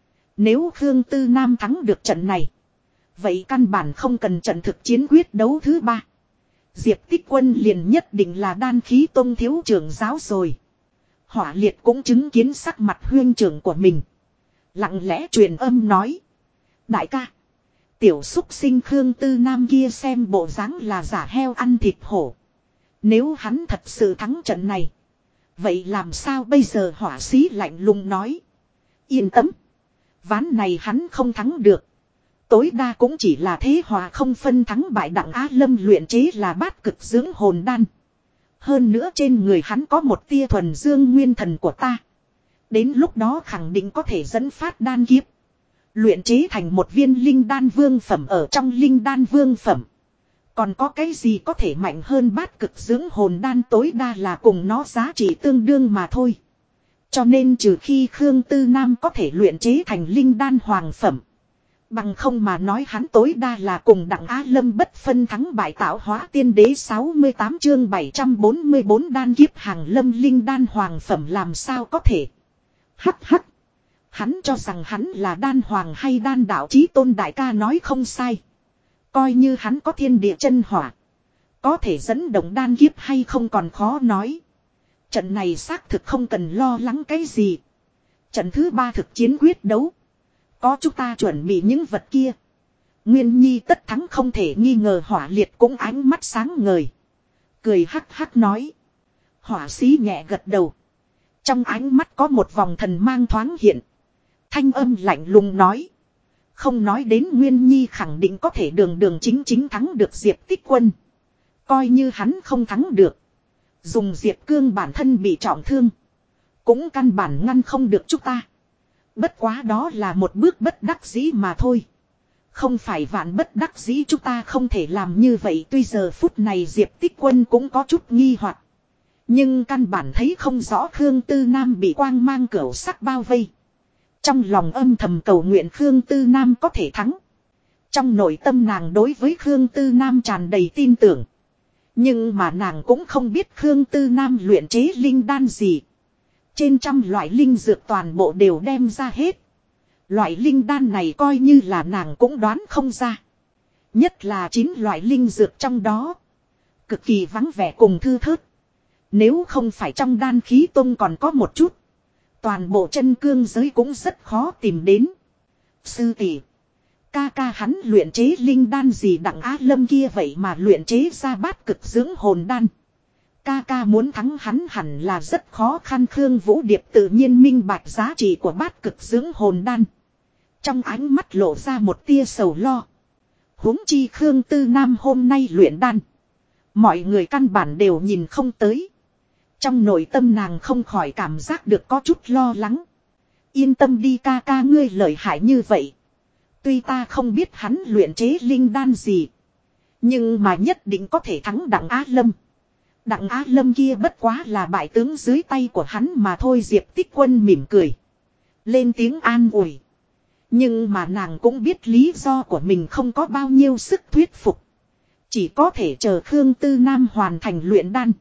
Nếu Khương Tư Nam thắng được trận này. Vậy căn bản không cần trận thực chiến quyết đấu thứ 3. Diệp Tích Quân liền nhất định là đan khí tông thiếu trưởng giáo rồi. Hỏa liệt cũng chứng kiến sắc mặt huyên trưởng của mình. Lặng lẽ truyền âm nói. Đại ca. Tiểu xúc sinh Khương Tư Nam kia xem bộ dáng là giả heo ăn thịt hổ. Nếu hắn thật sự thắng trận này. Vậy làm sao bây giờ, hỏa sĩ lạnh lùng nói. Yên tâm. Ván này hắn không thắng được. Tối đa cũng chỉ là thế hòa không phân thắng bại. Đặng Á Lâm luyện chế là bát cực dưỡng hồn đan. Hơn nữa trên người hắn có một tia thuần dương nguyên thần của ta. Đến lúc đó khẳng định có thể dẫn phát đan kiếp. Luyện chế thành một viên linh đan vương phẩm. Ở trong linh đan vương phẩm. Còn có cái gì có thể mạnh hơn bát cực dưỡng hồn đan, tối đa là cùng nó giá trị tương đương mà thôi. Cho nên trừ khi Khương Tư Nam có thể luyện chế thành linh đan hoàng phẩm. Bằng không mà nói hắn tối đa là cùng Đặng Á Lâm bất phân thắng bại. Tạo hóa tiên đế 68 chương 744 đan kiếp hàng lâm linh đan hoàng phẩm làm sao có thể. Hắc hắc. Hắn cho rằng hắn là đan hoàng hay đan đạo chí tôn, đại ca nói không sai. Coi như hắn có thiên địa chân hỏa. Có thể dẫn động đan kiếp hay không còn khó nói. Trận này xác thực không cần lo lắng cái gì. Trận thứ 3 thực chiến quyết đấu. Có chúng ta chuẩn bị những vật kia. Nguyên Nhi tất thắng không thể nghi ngờ. Hỏa liệt cũng ánh mắt sáng ngời. Cười hắc hắc nói. Hỏa sĩ nhẹ gật đầu. Trong ánh mắt có một vòng thần mang thoáng hiện. Thanh âm lạnh lùng nói. Không nói đến Nguyên Nhi khẳng định có thể đường đường chính chính thắng được Diệp Tích Quân. Coi như hắn không thắng được. Dùng Diệp Cương bản thân bị trọng thương. Cũng căn bản ngăn không được chúng ta. Bất quá đó là một bước bất đắc dĩ mà thôi. Không phải vạn bất đắc dĩ chúng ta không thể làm như vậy. Tuy giờ phút này Diệp Tích Quân cũng có chút nghi hoặc. Nhưng căn bản thấy không rõ Khương Tư Nam bị quang mang cửu sắc bao vây. Trong lòng âm thầm cầu nguyện Khương Tư Nam có thể thắng. Trong nội tâm nàng đối với Khương Tư Nam tràn đầy tin tưởng. Nhưng mà nàng cũng không biết Khương Tư Nam luyện chế linh đan gì. Trên trăm loại linh dược toàn bộ đều đem ra hết. Loại linh đan này coi như là nàng cũng đoán không ra. Nhất là 9 loại linh dược trong đó. Cực kỳ vắng vẻ cùng thư thớt. Nếu không phải trong đan khí tông còn có một chút. Toàn bộ chân cương giới cũng rất khó tìm đến. Sư tỷ, ca ca hắn luyện chế linh đan gì đặng Á Lâm kia vậy mà luyện chế ra bát cực dưỡng hồn đan. Ca ca muốn thắng hắn hẳn là rất khó khăn. Khương Vũ Điệp tự nhiên minh bạch giá trị của bát cực dưỡng hồn đan. Trong ánh mắt lộ ra một tia sầu lo. Huống chi Khương Tư Nam hôm nay luyện đan. Mọi người căn bản đều nhìn không tới. Trong nội tâm nàng không khỏi cảm giác được có chút lo lắng. Yên tâm đi ca ca, ngươi lợi hại như vậy. Tuy ta không biết hắn luyện chế linh đan gì. Nhưng mà nhất định có thể thắng Đặng Á Lâm. Đặng Á Lâm kia bất quá là bại tướng dưới tay của hắn mà thôi. Diệp Tích Quân mỉm cười. Lên tiếng an ủi. Nhưng mà nàng cũng biết lý do của mình không có bao nhiêu sức thuyết phục. Chỉ có thể chờ Khương Tư Nam hoàn thành luyện đan.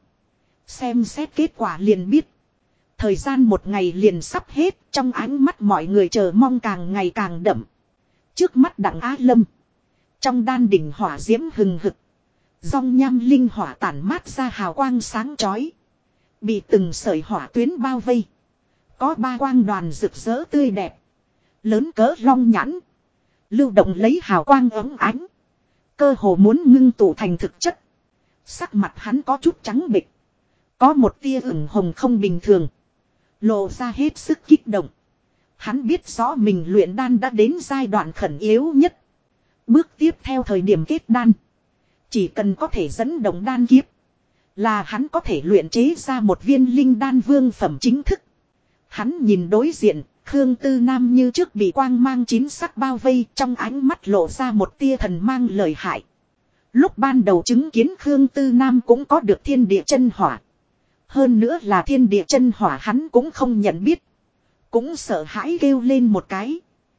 Xem xét kết quả liền biết. Thời gian một ngày liền sắp hết. Trong ánh mắt mọi người chờ mong càng ngày càng đậm. Trước mắt Đặng Á Lâm. Trong đan đỉnh hỏa diễm hừng hực. Dòng nham linh hỏa tản mát ra hào quang sáng chói. Bị từng sợi hỏa tuyến bao vây. Có 3 quang đoàn rực rỡ tươi đẹp. Lớn cỡ long nhãn. Lưu động lấy hào quang ấm ánh. Cơ hồ muốn ngưng tụ thành thực chất. Sắc mặt hắn có chút trắng bệch. Có một tia ửng hồng không bình thường. Lộ ra hết sức kích động. Hắn biết rõ mình luyện đan đã đến giai đoạn khẩn yếu nhất. Bước tiếp theo thời điểm kết đan. Chỉ cần có thể dẫn động đan kiếp. Là hắn có thể luyện chế ra một viên linh đan vương phẩm chính thức. Hắn nhìn đối diện, Khương Tư Nam như trước bị quang mang chín sắc bao vây. Trong ánh mắt lộ ra một tia thần mang lợi hại. Lúc ban đầu chứng kiến Khương Tư Nam cũng có được thiên địa chân hỏa. Hơn nữa là thiên địa chân hỏa hắn cũng không nhận biết. Cũng sợ hãi kêu lên một cái.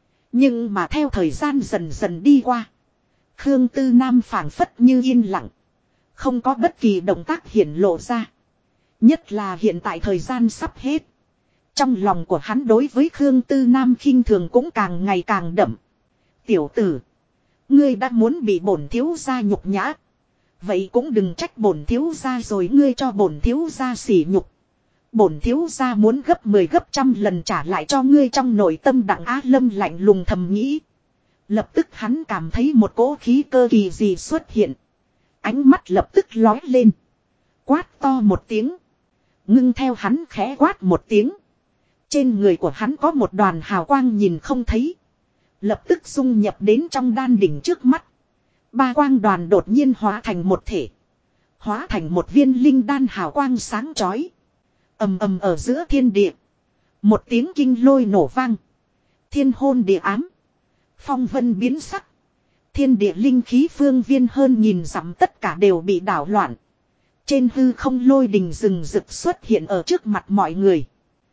Nhưng mà theo thời gian dần dần đi qua. Khương Tư Nam phảng phất như yên lặng. Không có bất kỳ động tác hiển lộ ra. Nhất là hiện tại thời gian sắp hết. Trong lòng của hắn đối với Khương Tư Nam khinh thường cũng càng ngày càng đậm. Tiểu tử. Ngươi đã muốn bị bổn thiếu gia nhục nhã. Vậy cũng đừng trách bổn thiếu gia rồi, ngươi cho bổn thiếu gia sỉ nhục. Bổn thiếu gia muốn gấp 10 gấp trăm lần trả lại cho ngươi. Trong nội tâm Đặng Á Lâm lạnh lùng thầm nghĩ. Lập tức hắn cảm thấy một cỗ khí cơ kỳ dị xuất hiện. Ánh mắt lập tức lói lên. Quát to một tiếng. Ngưng theo hắn khẽ quát một tiếng. Trên người của hắn có một đoàn hào quang nhìn không thấy. Lập tức dung nhập đến trong đan đỉnh trước mắt. 3 quang đoàn đột nhiên hóa thành một thể. Hóa thành một viên linh đan hào quang sáng chói. Ầm ầm ở giữa thiên địa. Một tiếng kinh lôi nổ vang. Thiên hôn địa ám. Phong vân biến sắc. Thiên địa linh khí phương viên hơn nghìn dặm tất cả đều bị đảo loạn. Trên hư không lôi đình rừng rực xuất hiện ở trước mặt mọi người.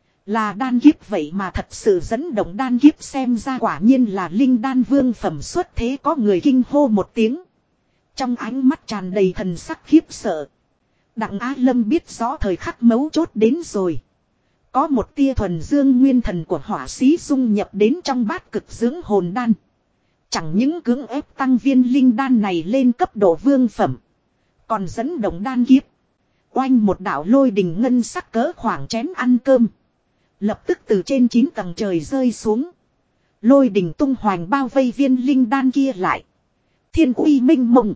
Là đan kiếp vậy mà thật sự dẫn động đan kiếp, xem ra quả nhiên là linh đan vương phẩm xuất thế. Có người kinh hô một tiếng. Trong ánh mắt tràn đầy thần sắc khiếp sợ. Đặng Á Lâm biết rõ thời khắc mấu chốt đến rồi. Có một tia thuần dương nguyên thần của hỏa sĩ dung nhập đến trong bát cực dưỡng hồn đan. Chẳng những cưỡng ép tăng viên linh đan này lên cấp độ vương phẩm. Còn dẫn động đan kiếp. Oanh một đạo lôi đình ngân sắc cỡ khoảng chén ăn cơm. Lập tức từ trên 9 tầng trời rơi xuống. Lôi đình tung hoành bao vây viên linh đan kia lại. Thiên uy minh mộng.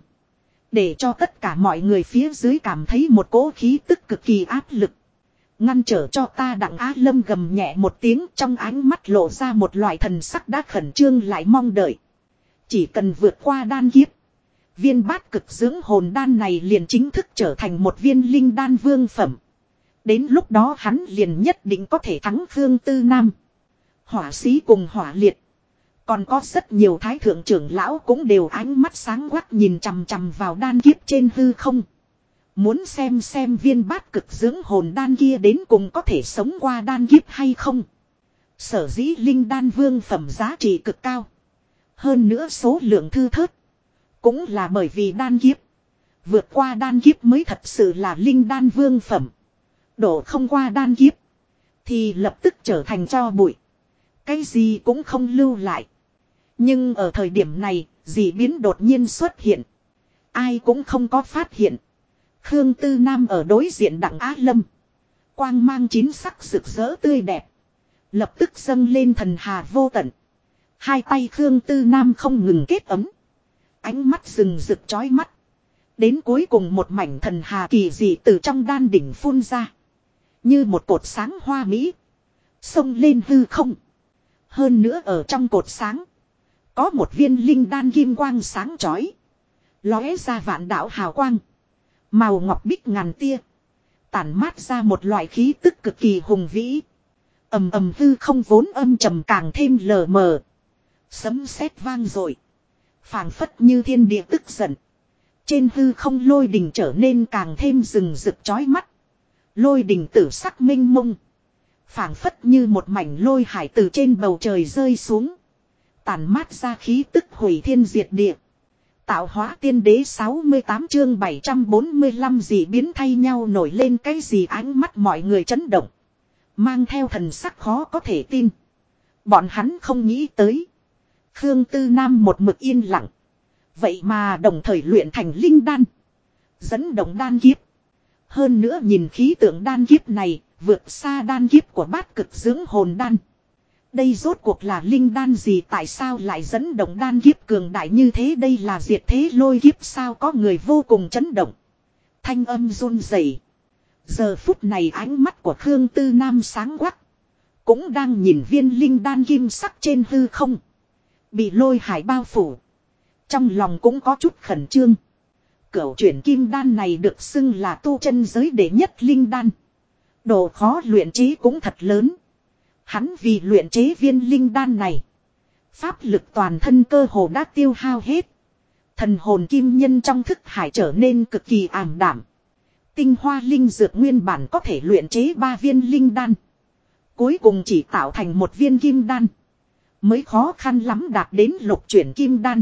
Để cho tất cả mọi người phía dưới cảm thấy một cỗ khí tức cực kỳ áp lực. Ngăn trở cho ta. Đặng Á Lâm gầm nhẹ một tiếng, trong ánh mắt lộ ra một loại thần sắc đã khẩn trương lại mong đợi. Chỉ cần vượt qua đan kiếp. Viên bát cực dưỡng hồn đan này liền chính thức trở thành một viên linh đan vương phẩm. Đến lúc đó hắn liền nhất định có thể thắng Khương Tư Nam. Hỏa sĩ cùng hỏa liệt. Còn có rất nhiều thái thượng trưởng lão cũng đều ánh mắt sáng quắc nhìn chằm chằm vào đan kiếp trên hư không. Muốn xem viên bát cực dưỡng hồn đan kia đến cùng có thể sống qua đan kiếp hay không. Sở dĩ linh đan vương phẩm giá trị cực cao. Hơn nữa số lượng thư thớt. Cũng là bởi vì đan kiếp. Vượt qua đan kiếp mới thật sự là linh đan vương phẩm. Đổ không qua đan kiếp. Thì lập tức trở thành tro bụi. Cái gì cũng không lưu lại. Nhưng ở thời điểm này, dị biến đột nhiên xuất hiện. Ai cũng không có phát hiện. Khương Tư Nam ở đối diện Đặng Á Lâm. Quang mang chín sắc rực rỡ tươi đẹp. Lập tức dâng lên thần hà vô tận. Hai tay Khương Tư Nam không ngừng kết ấm. Ánh mắt rừng rực chói mắt. Đến cuối cùng một mảnh thần hà kỳ dị từ trong đan đỉnh phun ra. Như một cột sáng hoa mỹ. Xông lên hư không. Hơn nữa ở trong cột sáng. Có một viên linh đan kim quang sáng chói. Lóe ra vạn đạo hào quang. Màu ngọc bích ngàn tia. Tản mát ra một loại khí tức cực kỳ hùng vĩ. Ầm ầm hư không vốn âm trầm càng thêm lờ mờ. Sấm sét vang dội. Phảng phất như thiên địa tức giận. Trên hư không lôi đình trở nên càng thêm rừng rực chói mắt. Lôi đình tử sắc minh mông. Phảng phất như một mảnh lôi hải từ trên bầu trời rơi xuống. Tản mát ra khí tức hủy thiên diệt địa. Tạo hóa tiên đế 68 chương 745 dị biến thay nhau nổi lên cái gì ánh mắt mọi người chấn động. Mang theo thần sắc khó có thể tin. Bọn hắn không nghĩ tới. Khương Tư Nam một mực yên lặng. Vậy mà đồng thời luyện thành linh đan. Dẫn động đan kiếp. Hơn nữa nhìn khí tượng đan kiếp này vượt xa đan kiếp của bát cực dưỡng hồn đan. Đây rốt cuộc là linh đan gì, tại sao lại dẫn động đan kiếp cường đại như thế, đây là diệt thế lôi kiếp sao, có người vô cùng chấn động. Thanh âm run rẩy. Giờ phút này ánh mắt của Khương Tư Nam sáng quắc. Cũng đang nhìn viên linh đan kim sắc trên hư không. Bị lôi hải bao phủ. Trong lòng cũng có chút khẩn trương. Cửu chuyển kim đan này được xưng là tu chân giới đệ nhất linh đan. Độ khó luyện chế cũng thật lớn. Hắn vì luyện chế viên linh đan này. Pháp lực toàn thân cơ hồ đã tiêu hao hết. Thần hồn kim nhân trong thức hải trở nên cực kỳ ảm đạm. Tinh hoa linh dược nguyên bản có thể luyện chế 3 viên linh đan. Cuối cùng chỉ tạo thành một viên kim đan. Mới khó khăn lắm đạt đến lục chuyển kim đan.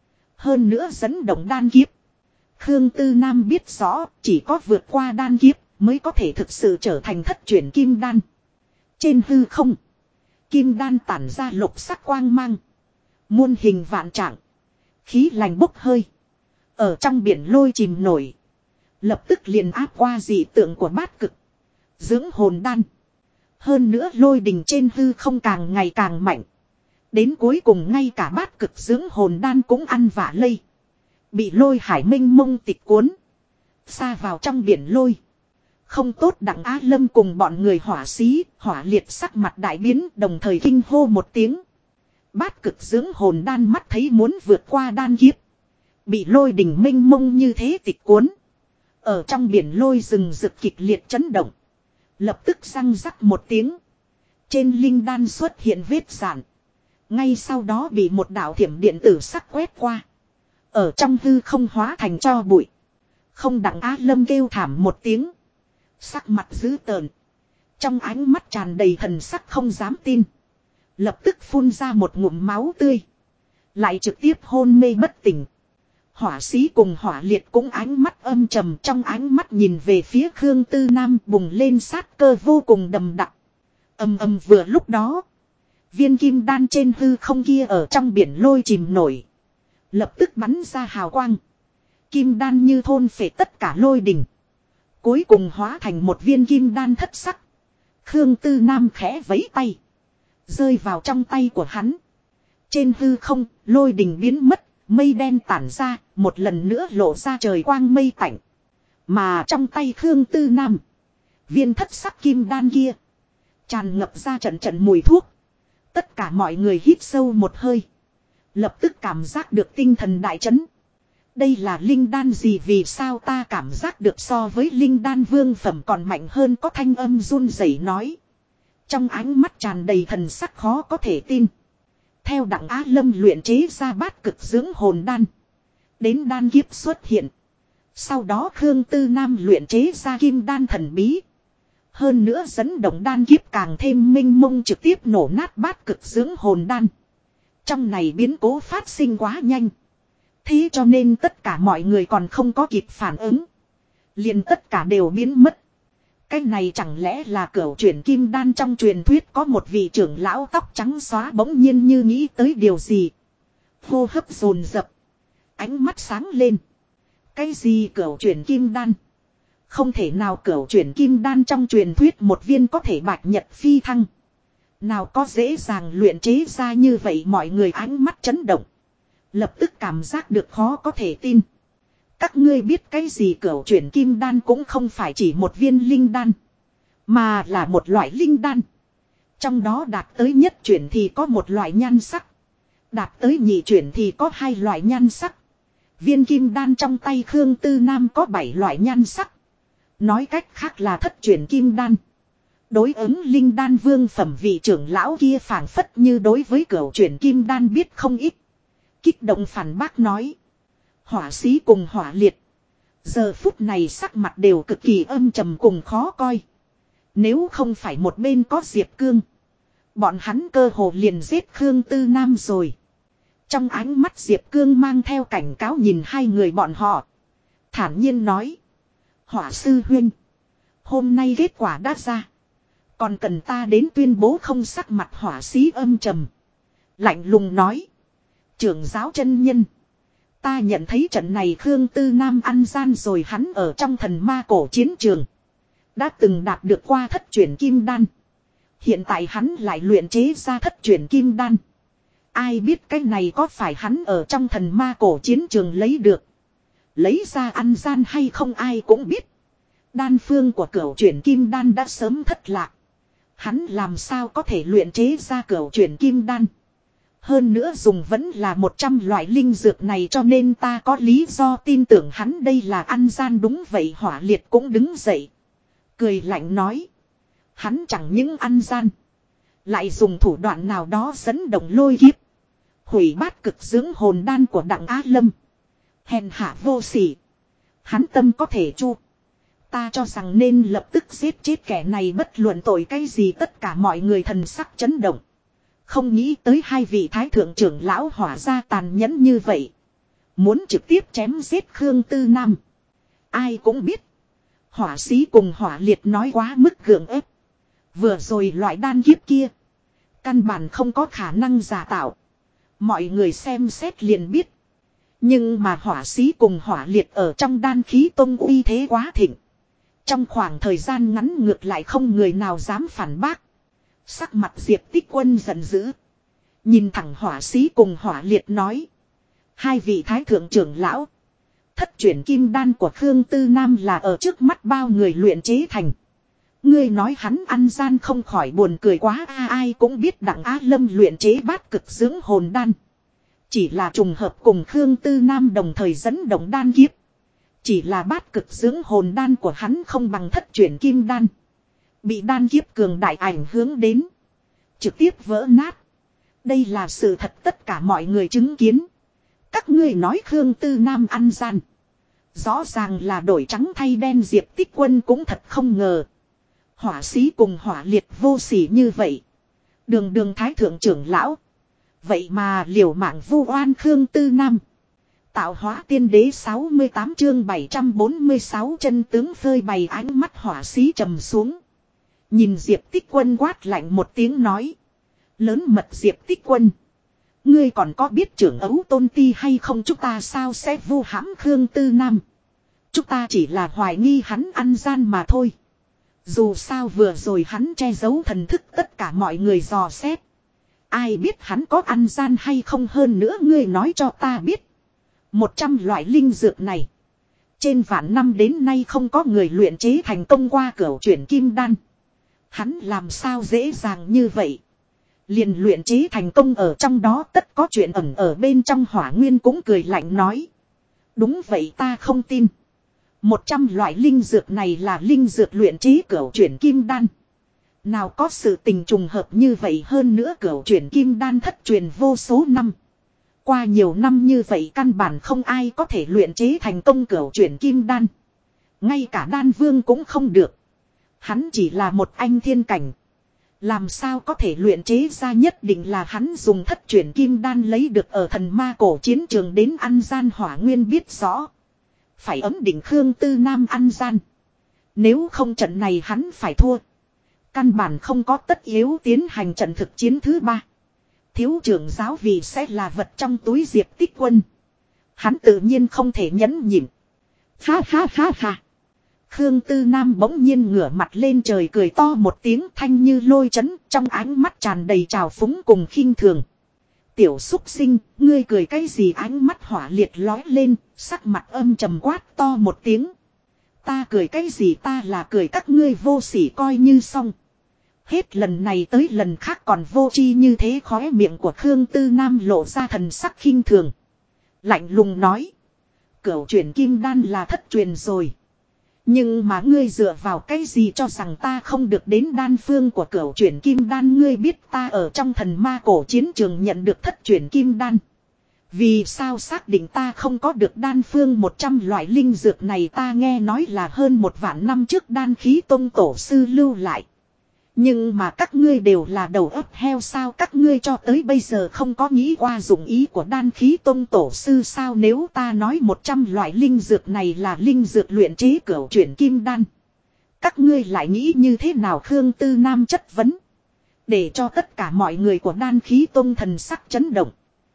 Hơn nữa dẫn động đan kiếp. Khương Tư Nam biết rõ chỉ có vượt qua đan kiếp mới có thể thực sự trở thành thất chuyển kim đan. Trên hư không. Kim đan tản ra lục sắc quang mang. Muôn hình vạn trạng. Khí lành bốc hơi. Ở trong biển lôi chìm nổi. Lập tức liền áp qua dị tượng của bát cực. Dưỡng hồn đan. Hơn nữa lôi đình trên hư không càng ngày càng mạnh. Đến cuối cùng ngay cả bát cực dưỡng hồn đan cũng ăn vạ lây. Bị lôi hải minh mông tịch cuốn. Xa vào trong biển lôi. Không tốt, Đặng Á Lâm cùng bọn người hỏa sĩ, hỏa liệt sắc mặt đại biến đồng thời kinh hô một tiếng. Bát cực dưỡng hồn đan mắt thấy muốn vượt qua đan kiếp. Bị lôi đình minh mông như thế tịch cuốn. Ở trong biển lôi rừng rực kịch liệt chấn động. Lập tức răng rắc một tiếng. Trên linh đan xuất hiện vết rạn. Ngay sau đó bị một đạo thiểm điện tử sắc quét qua. Ở trong hư không hóa thành tro bụi. Không, Đặng Á Lâm kêu thảm một tiếng. Sắc mặt dữ tợn. Trong ánh mắt tràn đầy thần sắc không dám tin. Lập tức phun ra một ngụm máu tươi. Lại trực tiếp hôn mê bất tỉnh. Hỏa sĩ cùng hỏa liệt cũng ánh mắt âm trầm, trong ánh mắt nhìn về phía Khương Tư Nam bùng lên sát cơ vô cùng đầm đặc. Ầm ầm vừa lúc đó. Viên kim đan trên hư không kia ở trong biển lôi chìm nổi. Lập tức bắn ra hào quang. Kim đan như thôn phệ tất cả lôi đỉnh. Cuối cùng hóa thành một viên kim đan thất sắc. Khương Tư Nam khẽ vẫy tay. Rơi vào trong tay của hắn. Trên hư không, lôi đình biến mất, mây đen tản ra, một lần nữa lộ ra trời quang mây tạnh. Mà trong tay Khương Tư Nam, viên thất sắc kim đan kia, tràn ngập ra trận trận mùi thuốc. Tất cả mọi người hít sâu một hơi. Lập tức cảm giác được tinh thần đại chấn. Đây là linh đan gì, vì sao ta cảm giác được so với linh đan vương phẩm còn mạnh hơn, có thanh âm run rẩy nói. Trong ánh mắt tràn đầy thần sắc khó có thể tin. Theo Đặng Á Lâm luyện chế ra bát cực dưỡng hồn đan. Đến đan kiếp xuất hiện. Sau đó Khương Tư Nam luyện chế ra kim đan thần bí. Hơn nữa dẫn động đan kiếp càng thêm minh mông, trực tiếp nổ nát bát cực dưỡng hồn đan. Trong này biến cố phát sinh quá nhanh. Thế cho nên tất cả mọi người còn không có kịp phản ứng. Liền tất cả đều biến mất. Cái này chẳng lẽ là cửu chuyển kim đan trong truyền thuyết, có một vị trưởng lão tóc trắng xóa bỗng nhiên như nghĩ tới điều gì. Hô hấp dồn dập. Ánh mắt sáng lên. Cái gì cửu chuyển kim đan? Không thể nào cửu chuyển kim đan trong truyền thuyết một viên có thể bạch nhật phi thăng. Nào có dễ dàng luyện chế ra như vậy, mọi người ánh mắt chấn động. Lập tức cảm giác được khó có thể tin. Các ngươi biết cái gì, cửu chuyển kim đan cũng không phải chỉ một viên linh đan. Mà là một loại linh đan. Trong đó đạt tới nhất chuyển thì có một loại nhan sắc. Đạt tới nhị chuyển thì có hai loại nhan sắc. Viên kim đan trong tay Khương Tư Nam có 7 loại nhan sắc. Nói cách khác là thất chuyển kim đan. Đối ứng linh đan vương phẩm vị trưởng lão kia phảng phất như đối với cửu chuyển kim đan biết không ít. Kích động phản bác nói. Hỏa sĩ cùng hỏa liệt. Giờ phút này sắc mặt đều cực kỳ âm trầm cùng khó coi. Nếu không phải một bên có Diệp Cương, bọn hắn cơ hồ liền giết Khương Tư Nam rồi. Trong ánh mắt Diệp Cương mang theo cảnh cáo nhìn hai người bọn họ. Thản nhiên nói. Hỏa sư huynh, hôm nay kết quả đã ra. Còn cần ta đến tuyên bố không? Sắc mặt hỏa sĩ âm trầm, lạnh lùng nói. Trưởng giáo chân nhân, ta nhận thấy trận này Khương Tư Nam ăn gian rồi. Hắn ở trong thần ma cổ chiến trường đã từng đạt được qua thất chuyển kim đan. Hiện tại hắn lại luyện chế ra thất chuyển kim đan. Ai biết cái này có phải hắn ở trong thần ma cổ chiến trường lấy được, lấy ra ăn gian hay không ai cũng biết. Đan phương của cửu chuyển kim đan đã sớm thất lạc. Hắn làm sao có thể luyện chế ra cửu chuyển kim đan. Hơn nữa dùng vẫn là 100 loại linh dược này, cho nên ta có lý do tin tưởng hắn đây là ăn gian. Đúng vậy, hỏa liệt cũng đứng dậy, cười lạnh nói. Hắn chẳng những ăn gian, lại dùng thủ đoạn nào đó dẫn động lôi kiếp, hủy bát cực dưỡng hồn đan của Đặng Á Lâm. Hèn hạ vô sỉ. Hắn tâm có thể chu. Ta cho rằng nên lập tức giết chết kẻ này, bất luận tội cái gì. Tất cả mọi người thần sắc chấn động. Không nghĩ tới hai vị thái thượng trưởng lão hỏa ra tàn nhẫn như vậy. Muốn trực tiếp chém giết Khương Tư Nam. Ai cũng biết, hỏa sĩ cùng hỏa liệt nói quá mức gượng ép. Vừa rồi loại đan kiếp kia, căn bản không có khả năng giả tạo. Mọi người xem xét liền biết. Nhưng mà hỏa sĩ cùng hỏa liệt ở trong đan khí tông uy thế quá thịnh. Trong khoảng thời gian ngắn ngược lại không người nào dám phản bác. Sắc mặt Diệp Tích Quân giận dữ, nhìn thẳng hỏa sĩ cùng hỏa liệt nói. Hai vị thái thượng trưởng lão, thất chuyển kim đan của Khương Tư Nam là ở trước mắt bao người luyện chế thành. Ngươi nói hắn ăn gian không khỏi buồn cười quá. Ai cũng biết Đặng Á Lâm luyện chế bát cực dưỡng hồn đan chỉ là trùng hợp cùng Khương Tư Nam đồng thời dẫn động đan kiếp. Chỉ là bát cực dưỡng hồn đan của hắn không bằng thất chuyển kim đan, bị đan kiếp cường đại ảnh hưởng đến, trực tiếp vỡ nát. Đây là sự thật, tất cả mọi người chứng kiến. Các ngươi nói Khương Tư Nam ăn gian, rõ ràng là đổi trắng thay đen. Diệp Tích Quân cũng thật không ngờ hỏa sĩ cùng hỏa liệt vô sỉ như vậy. Đường đường thái thượng trưởng lão, vậy mà liều mạng vu oan Khương Tư Nam. Tạo hóa tiên đế 68 chương 746 chân tướng phơi bày. Ánh mắt hỏa sĩ trầm xuống, nhìn Diệp Tích Quân quát lạnh một tiếng nói. Lớn mật Diệp Tích Quân, ngươi còn có biết trưởng ấu tôn ti hay không? Chúng ta sao sẽ vu hãm Khương Tư Nam? Chúng ta chỉ là hoài nghi hắn ăn gian mà thôi. Dù sao vừa rồi hắn che giấu thần thức, tất cả mọi người dò xét. Ai biết hắn có ăn gian hay không? Hơn nữa ngươi nói cho ta biết, 100 loại linh dược này, trên vạn năm đến nay không có người luyện chế thành công qua cửu chuyển kim đan. Hắn làm sao dễ dàng như vậy liền luyện chế thành công? Ở trong đó tất có chuyện ẩn ở bên trong. Hỏa Nguyên cũng cười lạnh nói. Đúng vậy, ta không tin. 100 loại linh dược này là linh dược luyện chế cửu chuyển kim đan. Nào có sự tình trùng hợp như vậy? Hơn nữa cửu chuyển kim đan thất truyền vô số năm. Qua nhiều năm như vậy căn bản không ai có thể luyện chế thành công cửu chuyển kim đan. Ngay cả đan vương cũng không được. Hắn chỉ là một anh thiên cảnh, làm sao có thể luyện chế ra? Nhất định là hắn dùng thất chuyển kim đan lấy được ở thần ma cổ chiến trường đến ăn gian. Hỏa Nguyên biết rõ, phải ấm định Khương Tư Nam ăn gian. Nếu không trận này hắn phải thua. Căn bản không có tất yếu tiến hành trận thực chiến thứ 3. Thiếu trưởng giáo vì sẽ là vật trong túi Diệp Tích Quân, hắn tự nhiên không thể nhẫn nhịn. Ha ha ha ha. Khương Tư Nam bỗng nhiên ngửa mặt lên trời cười to một tiếng thanh như lôi chấn, trong ánh mắt tràn đầy trào phúng cùng khinh thường. Tiểu xúc sinh, ngươi cười cái gì? Ánh mắt hỏa liệt lói lên, sắc mặt âm trầm quát to một tiếng. Ta cười cái gì? Ta là cười các ngươi vô sỉ coi như xong. Hết lần này tới lần khác còn vô tri như thế. Khóe miệng của Khương Tư Nam lộ ra thần sắc khinh thường. Lạnh lùng nói. Cửu chuyển kim đan là thất truyền rồi. Nhưng mà ngươi dựa vào cái gì cho rằng ta không được đến đan phương của cửu chuyển kim đan? Ngươi biết ta ở trong thần ma cổ chiến trường nhận được thất chuyển kim đan. Vì sao xác định ta không có được đan phương 100 loại linh dược này? Ta nghe nói là hơn 1.000 năm trước đan khí tông tổ sư lưu lại. Nhưng mà các ngươi đều là đầu óc heo sao? Các ngươi cho tới bây giờ không có nghĩ qua dụng ý của đan khí tông tổ sư sao? Nếu ta nói 100 loại linh dược này là linh dược luyện chế cửu chuyển kim đan, các ngươi lại nghĩ như thế nào? Khương Tư Nam chất vấn, để cho tất cả mọi người của đan khí tông thần sắc chấn động.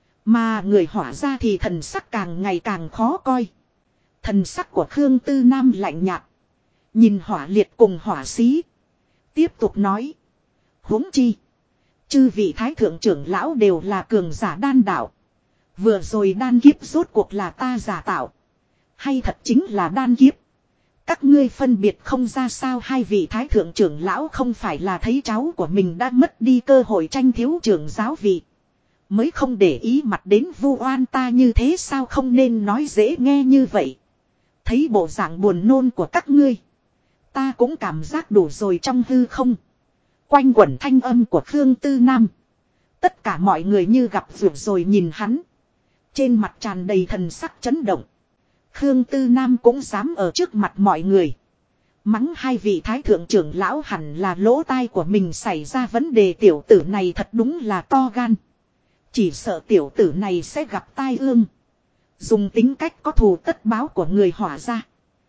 Mà người hỏa ra thì thần sắc càng ngày càng khó coi. Thần sắc của Khương Tư Nam lạnh nhạt, nhìn hỏa liệt cùng hỏa sĩ. Tiếp tục nói. Huống chi. Chư vị thái thượng trưởng lão đều là cường giả đan đạo. Vừa rồi đan kiếp rốt cuộc là ta giả tạo. Hay thật chính là đan kiếp. Các ngươi phân biệt không ra sao? Hai vị thái thượng trưởng lão không phải là thấy cháu của mình đã mất đi cơ hội tranh thiếu trưởng giáo vị, mới không để ý mặt đến vu oan ta như thế sao? Không nên nói dễ nghe như vậy. Thấy bộ dạng buồn nôn của các ngươi, ta cũng cảm giác đủ rồi. Trong hư không quanh quẩn thanh âm của Khương Tư Nam. Tất cả mọi người như gặp duyệt rồi nhìn hắn. Trên mặt tràn đầy thần sắc chấn động. Khương Tư Nam cũng dám ở trước mặt mọi người mắng hai vị thái thượng trưởng lão? Hẳn là lỗ tai của mình xảy ra vấn đề. Tiểu tử này thật đúng là to gan. Chỉ sợ tiểu tử này sẽ gặp tai ương. Dùng tính cách có thù tất báo của người hỏa ra,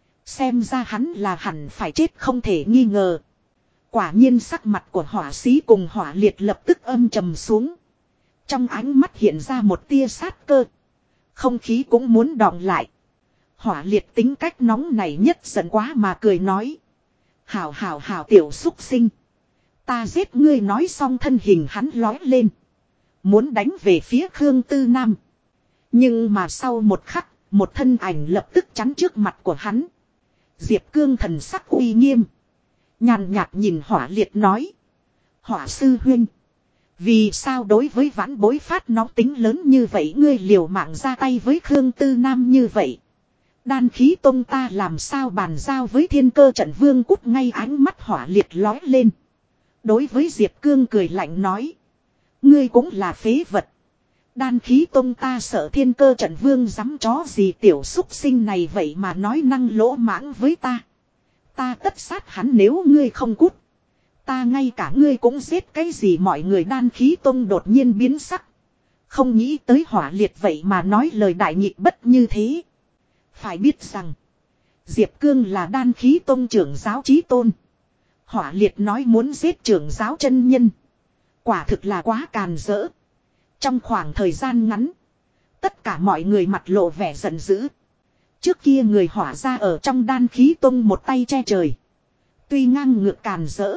xem ra hắn là hẳn phải chết không thể nghi ngờ. Quả nhiên sắc mặt của hỏa sĩ cùng hỏa liệt lập tức âm trầm xuống. Trong ánh mắt hiện ra một tia sát cơ. Không khí cũng muốn đọng lại. Hỏa liệt tính cách nóng này nhất giận quá mà cười nói. Hảo hảo hảo tiểu xúc sinh. Ta giết ngươi. Nói xong thân hình hắn lói lên, muốn đánh về phía Khương Tư Nam. Nhưng mà sau một khắc, một thân ảnh lập tức chắn trước mặt của hắn. Diệp Cương thần sắc uy nghiêm, nhàn nhạt nhìn hỏa liệt nói. Hỏa sư huynh, vì sao đối với vãn bối phát nóng tính lớn như vậy? Ngươi liều mạng ra tay với Khương Tư Nam như vậy, đan khí tông ta làm sao bàn giao với Thiên Cơ Trận Vương? Cút ngay! Ánh mắt hỏa liệt lói lên, đối với Diệp Cương cười lạnh nói. Ngươi cũng là phế vật. Đan khí tông ta sợ Thiên Cơ Trận Vương dám chó gì? Tiểu xúc sinh này vậy mà nói năng lỗ mãng với ta. Ta tất sát hắn nếu ngươi không cút. Ta ngay cả ngươi cũng giết. Cái gì? Mọi người đan khí tông đột nhiên biến sắc. Không nghĩ tới hỏa liệt vậy mà nói lời đại nghịch bất như thế. Phải biết rằng Diệp Cương là đan khí tông trưởng giáo chí tôn. Hỏa liệt nói muốn giết trưởng giáo chân nhân, quả thực là quá càn rỡ. Trong khoảng thời gian ngắn, tất cả mọi người mặt lộ vẻ giận dữ. Trước kia người hỏa ra ở trong đan khí tông một tay che trời, tuy ngang ngược càn rỡ,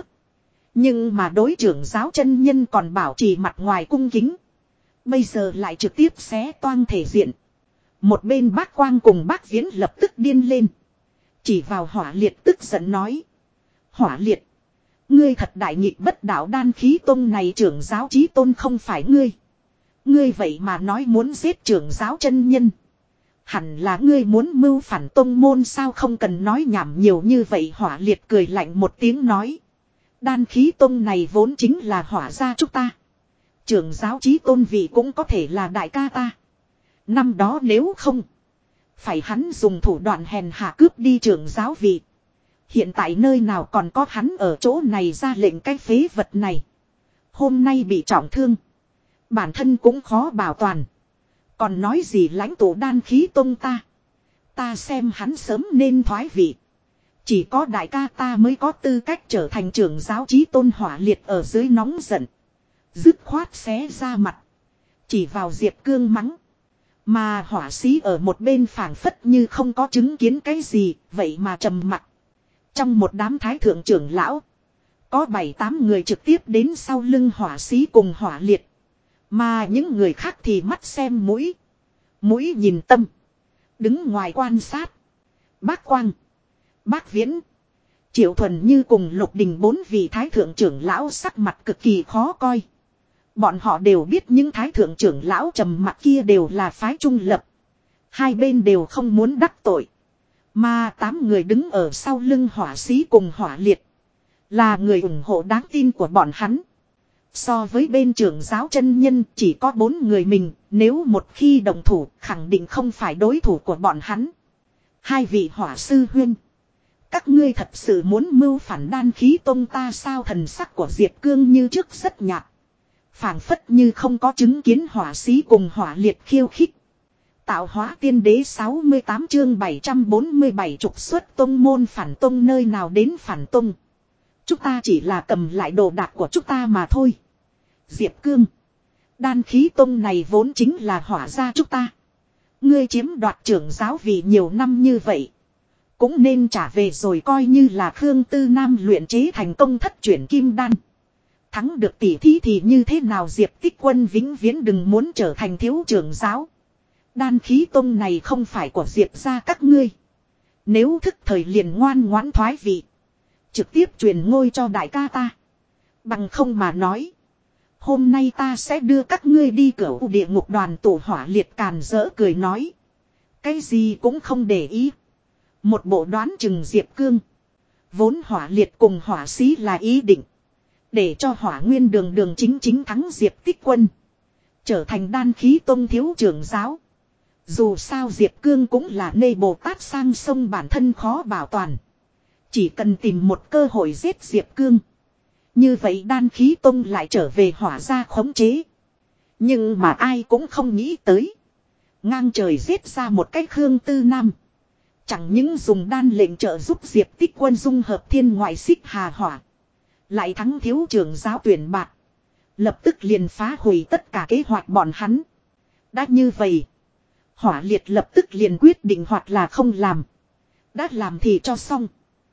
nhưng mà đối trưởng giáo chân nhân còn bảo trì mặt ngoài cung kính. Bây giờ lại trực tiếp xé toang thể diện. Một bên Bác Quang cùng Bác Viễn lập tức điên lên, chỉ vào hỏa liệt tức giận nói. Hỏa liệt, ngươi thật đại nghịch bất đạo. Đan khí tông này trưởng giáo chí tôn không phải ngươi. Ngươi vậy mà nói muốn giết trưởng giáo chân nhân. Hẳn là ngươi muốn mưu phản tông môn sao? Không cần nói nhảm nhiều như vậy. Hỏa liệt cười lạnh một tiếng nói. Đan khí tông này vốn chính là hỏa gia chúng ta. Trưởng giáo chí tôn vị cũng có thể là đại ca ta. Năm đó nếu không phải hắn dùng thủ đoạn hèn hạ cướp đi trưởng giáo vị, hiện tại nơi nào còn có hắn ở chỗ này ra lệnh cái phế vật này. Hôm nay bị trọng thương, bản thân cũng khó bảo toàn, còn nói gì lãnh tụ đan khí tông ta. Ta xem hắn sớm nên thoái vị. Chỉ có đại ca ta mới có tư cách trở thành trưởng giáo chí tôn. Hỏa liệt ở dưới nóng giận, dứt khoát xé ra mặt, chỉ vào Diệp Cương mắng. Mà hỏa sĩ ở một bên phảng phất như không có chứng kiến cái gì, vậy mà trầm mặc. Trong một đám thái thượng trưởng lão. Có 7-8 người trực tiếp đến sau lưng hỏa sĩ cùng hỏa liệt. Mà những người khác thì mắt xem mũi. Mũi nhìn tâm. Đứng ngoài quan sát. Bác Quang. Bác Viễn. Triệu Thuần Như cùng Lục Đình 4 vị thái thượng trưởng lão sắc mặt cực kỳ khó coi. Bọn họ đều biết những thái thượng trưởng lão trầm mặc kia đều là phái trung lập. Hai bên đều không muốn đắc tội. Mà 8 người đứng ở sau lưng hỏa sĩ cùng hỏa liệt. Là người ủng hộ đáng tin của bọn hắn. So với bên trưởng giáo chân nhân chỉ có 4 người mình. Nếu một khi đồng thủ khẳng định không phải đối thủ của bọn hắn. Hai vị hỏa sư huynh. Các ngươi thật sự muốn mưu phản Đan Khí Tông ta sao? Thần sắc của Diệp Cương như trước rất nhạt. Phảng phất như không có chứng kiến hỏa sĩ cùng hỏa liệt khiêu khích. Tạo hóa tiên đế 68 chương 747 trục xuất tông môn phản tông nơi nào đến phản tông. Chúng ta chỉ là cầm lại đồ đạc của chúng ta mà thôi. Diệp Cương. Đan Khí Tông này vốn chính là hỏa gia chúng ta. Ngươi chiếm đoạt trưởng giáo vì nhiều năm như vậy. Cũng nên trả về rồi coi như là Khương Tư Nam luyện chế thành công thất chuyển kim đan. Thắng được tỷ thí thì như thế nào? Diệp Tích Quân vĩnh viễn đừng muốn trở thành thiếu trưởng giáo. Đan Khí Tông này không phải của Diệp gia các ngươi. Nếu thức thời liền ngoan ngoãn thoái vị. Trực tiếp truyền ngôi cho đại ca ta. Bằng không mà nói. Hôm nay ta sẽ đưa các ngươi đi cửa địa ngục. Đoàn tổ hỏa liệt càn rỡ cười nói. Cái gì cũng không để ý. Một bộ đoán chừng Diệp Cương. Vốn hỏa liệt cùng hỏa sĩ là ý định. Để cho hỏa nguyên đường chính thắng Diệp Tích Quân. Trở thành Đan Khí Tông thiếu trưởng giáo. Dù sao Diệp Cương cũng là nê Bồ Tát sang sông bản thân khó bảo toàn. Chỉ cần tìm một cơ hội giết Diệp Cương. Như vậy Đan Khí Tông lại trở về hỏa gia khống chế. Nhưng mà ai cũng không nghĩ tới. Ngang trời giết ra một cái Khương Tư Nam. Chẳng những dùng đan lệnh trợ giúp Diệp Tích Quân dung hợp thiên ngoại xích hà hỏa. Lại thắng thiếu trưởng giáo tuyển bạt. Lập tức liền phá hủy tất cả kế hoạch bọn hắn. Đã như vậy. Hỏa liệt lập tức liền quyết định hoặc là không làm. Đã làm thì cho xong.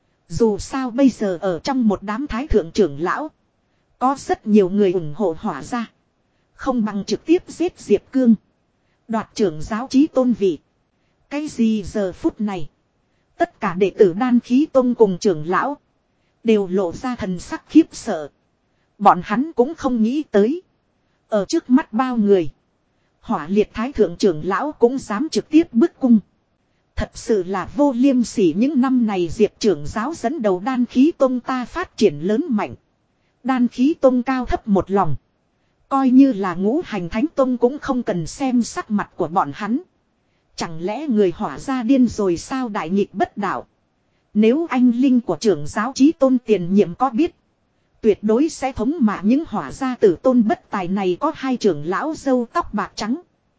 Dù sao bây giờ ở trong một đám thái thượng trưởng lão. Có rất nhiều người ủng hộ hỏa ra. Không bằng trực tiếp giết Diệp Cương. Đoạt trưởng giáo chí tôn vị. Cái gì giờ phút này. Tất cả đệ tử Đan Khí Tông cùng trưởng lão. Đều lộ ra thần sắc khiếp sợ. Bọn hắn cũng không nghĩ tới. Ở trước mắt bao người. Hỏa liệt thái thượng trưởng lão cũng dám trực tiếp bức cung. Thật sự là vô liêm sỉ. Những năm này Diệp trưởng giáo dẫn đầu Đan Khí Tông ta phát triển lớn mạnh. Đan Khí Tông cao thấp một lòng. Coi như là Ngũ Hành Thánh Tông cũng không cần xem sắc mặt của bọn hắn. Chẳng lẽ người hỏa ra điên rồi sao? Đại nghịch bất đạo. Nếu anh linh của trưởng giáo chí tôn tiền nhiệm có biết. Tuyệt đối sẽ thống mạ những hỏa gia tử tôn bất tài này. Có hai trưởng lão râu tóc bạc trắng.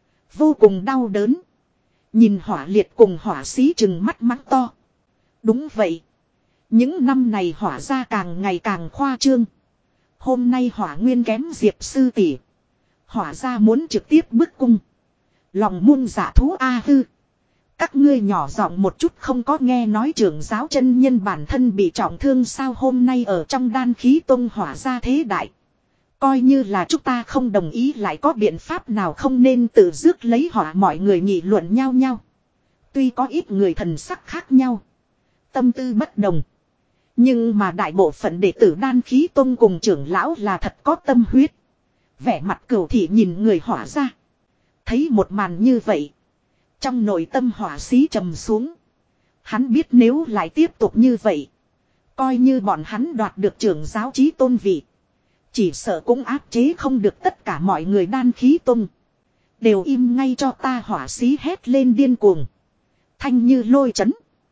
Vô cùng đau đớn. Nhìn hỏa liệt cùng hỏa sĩ trừng mắt mắng to. Đúng vậy. Những năm này hỏa gia càng ngày càng khoa trương. Hôm nay hỏa nguyên kém Diệp sư tỷ. Hỏa gia muốn trực tiếp bức cung. Lòng muôn dạ thú a hư. Các ngươi nhỏ giọng một chút không có nghe nói trưởng giáo chân nhân bản thân bị trọng thương sao? Hôm nay ở trong Đan Khí Tông hỏa gia thế đại. Coi như là chúng ta không đồng ý lại có biện pháp nào không nên tự rước lấy hỏa? Mọi người nghị luận nhau nhau. Tuy có ít người thần sắc khác nhau. Tâm tư bất đồng. Nhưng mà đại bộ phận đệ tử Đan Khí Tông cùng trưởng lão là thật có tâm huyết. Vẻ mặt cửu thị nhìn người hỏa gia. Thấy một màn như vậy. Trong nội tâm hỏa sĩ trầm xuống. Hắn biết nếu lại tiếp tục như vậy. Coi như bọn hắn đoạt được trưởng giáo chí tôn vị. Chỉ sợ cũng áp chế không được tất cả mọi người Đan Khí Tông. Đều im ngay cho ta! Hỏa sĩ hét lên điên cuồng. Thanh như lôi chấn.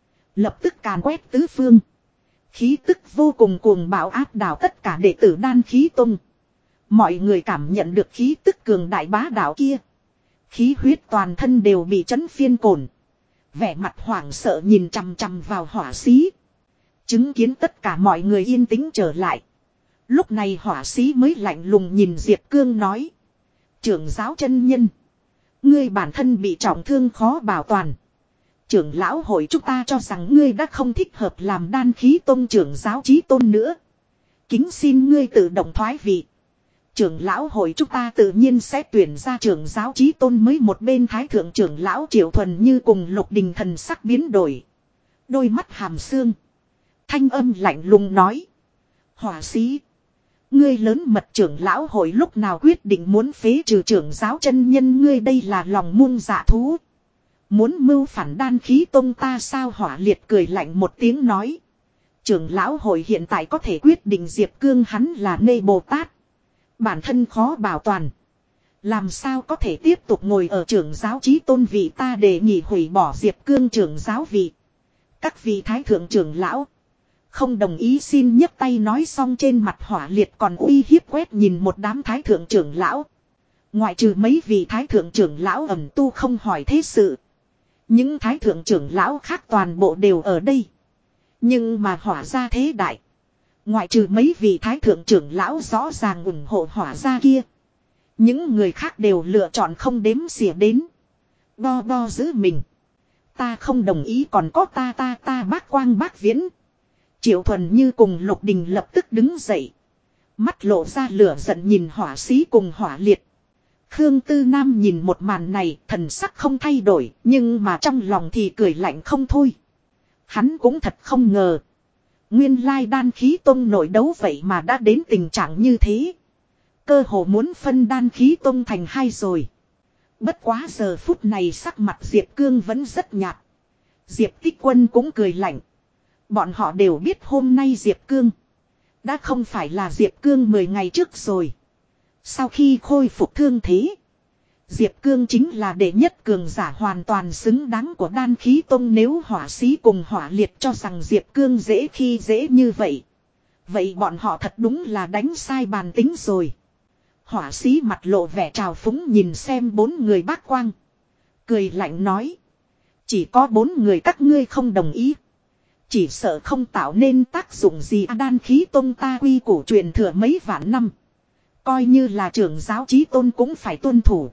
Lập tức càn quét tứ phương. Khí tức vô cùng cuồng bạo áp đảo tất cả đệ tử Đan Khí Tông. Mọi người cảm nhận được khí tức cường đại bá đạo kia. Khí huyết toàn thân đều bị chấn phiên cồn. Vẻ mặt hoảng sợ nhìn chằm chằm vào hỏa sĩ. Chứng kiến tất cả mọi người yên tĩnh trở lại. Lúc này hỏa sĩ mới lạnh lùng nhìn Diệp Cương nói. Trưởng giáo chân nhân. Ngươi bản thân bị trọng thương khó bảo toàn. trưởng lão hội chúng ta cho rằng ngươi đã không thích hợp làm đan khí tôn trưởng giáo chí tôn nữa. Kính xin ngươi tự động thoái vị. Trưởng lão hội chúng ta tự nhiên sẽ tuyển ra trưởng giáo chí tôn mới. Một bên thái thượng trưởng lão Triệu Thuần Như cùng Lục Đình thần sắc biến đổi. Đôi mắt hàm xương. Thanh âm lạnh lùng nói. Hỏa sĩ. Ngươi lớn mật trưởng lão hội lúc nào quyết định muốn phế trừ trưởng giáo chân nhân ngươi đây là lòng muôn dạ thú. Muốn mưu phản đan khí tông ta sao Hỏa Liệt cười lạnh một tiếng nói. Trưởng lão hội hiện tại có thể quyết định Diệp Cương hắn là Nê Bồ Tát. Bản thân khó bảo toàn. Làm sao có thể tiếp tục ngồi ở trưởng giáo chí tôn vị ta đề nghị hủy bỏ Diệp Cương trưởng giáo vị. Các vị thái thượng trưởng lão. Không đồng ý xin nhấc tay nói xong trên mặt Hỏa Liệt còn uy hiếp quét nhìn một đám thái thượng trưởng lão. Ngoại trừ mấy vị thái thượng trưởng lão ẩn tu không hỏi thế sự. Những thái thượng trưởng lão khác toàn bộ đều ở đây. Nhưng mà Hỏa gia thế đại. Ngoại trừ mấy vị thái thượng trưởng lão rõ ràng ủng hộ Hỏa gia kia. Những người khác đều lựa chọn không đếm xỉa đến. Bo bo giữ mình. Ta không đồng ý còn có ta bác quang bác viễn. Triệu Thuần Như cùng Lục Đình lập tức đứng dậy. Mắt lộ ra lửa giận nhìn Hỏa sĩ cùng Hỏa Liệt. Khương Tư Nam nhìn một màn này thần sắc không thay đổi. Nhưng mà trong lòng thì cười lạnh không thôi. Hắn cũng thật không ngờ. Nguyên lai đan khí tông nội đấu vậy mà đã đến tình trạng như thế. Cơ hồ muốn phân đan khí tông thành hai rồi. Bất quá giờ phút này sắc mặt Diệp Cương vẫn rất nhạt. Diệp Tích Quân cũng cười lạnh. Bọn họ đều biết hôm nay Diệp Cương đã không phải là Diệp Cương 10 ngày trước rồi. Sau khi khôi phục thương thế, Diệp Cương chính là đệ nhất cường giả hoàn toàn xứng đáng của đan khí tông. Nếu Hỏa sĩ cùng Hỏa Liệt cho rằng Diệp Cương dễ khi dễ như vậy, vậy bọn họ thật đúng là đánh sai bàn tính rồi. Hỏa sĩ mặt lộ vẻ trào phúng nhìn xem 4 người bác quang. Cười lạnh nói. Chỉ có 4 người các ngươi không đồng ý. Chỉ sợ không tạo nên tác dụng gì. Đan khí tông ta quy củ truyền thừa mấy vạn năm. Coi như là trưởng giáo chí tôn cũng phải tuân thủ.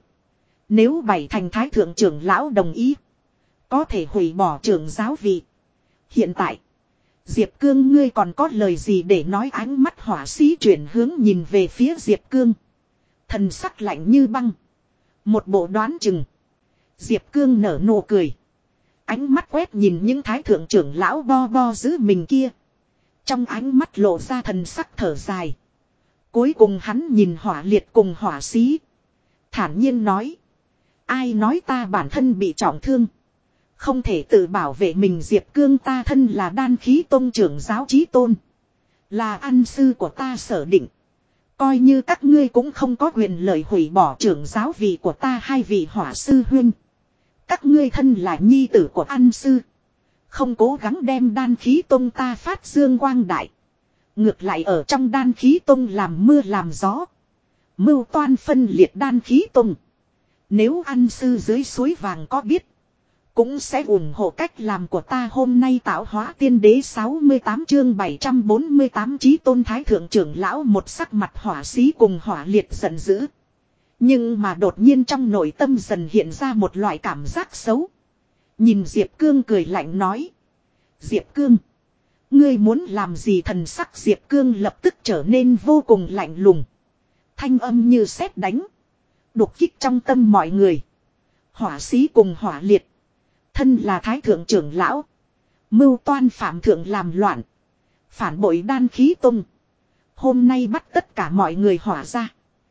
Nếu 7 thành thái thượng trưởng lão đồng ý, có thể hủy bỏ trưởng giáo vị. Hiện tại, Diệp Cương ngươi còn có lời gì để nói? Ánh mắt hỏa sĩ chuyển hướng nhìn về phía Diệp Cương. Thần sắc lạnh như băng. Một bộ đoán chừng. Diệp Cương nở nụ cười. Ánh mắt quét nhìn những thái thượng trưởng lão bo bo giữ mình kia. Trong ánh mắt lộ ra thần sắc thở dài. Cuối cùng hắn nhìn Hỏa Liệt cùng Hỏa sĩ. Thản nhiên nói. Ai nói ta bản thân bị trọng thương. Không thể tự bảo vệ mình. Diệp Cương ta thân là đan khí tông trưởng giáo chí tôn. Là ăn sư của ta sở định. Coi như các ngươi cũng không có quyền lợi hủy bỏ trưởng giáo vị của ta. 2 vị hỏa sư huynh. Các ngươi thân là nhi tử của ăn sư. Không cố gắng đem đan khí tông ta phát dương quang đại. Ngược lại ở trong đan khí tông làm mưa làm gió. Mưu toan phân liệt đan khí tông. Nếu ăn sư dưới suối vàng có biết, cũng sẽ ủng hộ cách làm của ta. Hôm nay tạo hóa tiên đế 68 chương 748 chí tôn thái thượng trưởng lão. Một sắc mặt hỏa sĩ cùng Hỏa Liệt giận dữ. Nhưng mà đột nhiên trong nội tâm dần hiện ra một loại cảm giác xấu. Nhìn Diệp Cương cười lạnh nói. Diệp Cương, ngươi muốn làm gì? Thần sắc Diệp Cương lập tức trở nên vô cùng lạnh lùng. Thanh âm như sét đánh. Đột kích trong tâm mọi người. Hỏa sĩ cùng Hỏa Liệt. Thân là thái thượng trưởng lão. Mưu toan phạm thượng làm loạn. Phản bội đan khí tông. Hôm nay bắt tất cả mọi người hỏa ra.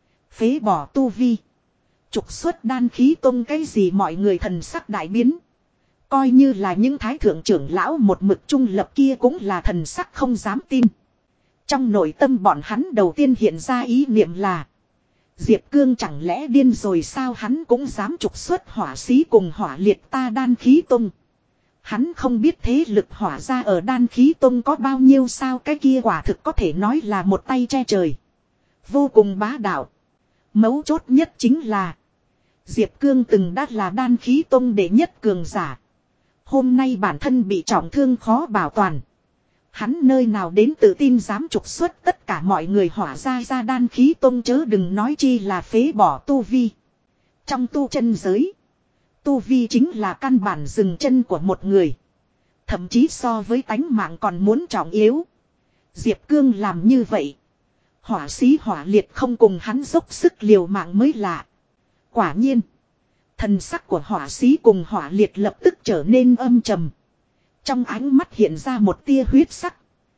Phế bỏ tu vi. Trục xuất đan khí tông cái gì? Mọi người thần sắc đại biến. Coi như là những thái thượng trưởng lão một mực trung lập kia cũng là thần sắc không dám tin. Trong nội tâm bọn hắn đầu tiên hiện ra ý niệm là. Diệp Cương chẳng lẽ điên rồi sao? Hắn cũng dám trục xuất hỏa sĩ cùng Hỏa Liệt ta đan khí tông. Hắn không biết thế lực hỏa ra ở đan khí tông có bao nhiêu sao? Cái kia quả thực có thể nói là một tay che trời. Vô cùng bá đạo. Mấu chốt nhất chính là Diệp Cương từng đã là đan khí tông đệ nhất cường giả. Hôm nay bản thân bị trọng thương khó bảo toàn. Hắn nơi nào đến tự tin dám trục xuất tất cả mọi người hỏa ra đan khí tông, chớ đừng nói chi là phế bỏ tu vi. Trong tu chân giới, tu vi chính là căn bản dừng chân của một người. Thậm chí so với tánh mạng còn muốn trọng yếu. Diệp Cương làm như vậy. Hỏa sĩ hỏa liệt không cùng hắn dốc sức liều mạng mới lạ. Quả nhiên. Thần sắc của hỏa sĩ cùng hỏa liệt lập tức trở nên âm trầm. Trong ánh mắt hiện ra một tia huyết sắc.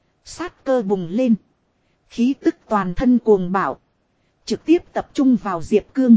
Sát cơ bùng lên. Khí tức toàn thân cuồng bạo. Trực tiếp tập trung vào Diệp Cương.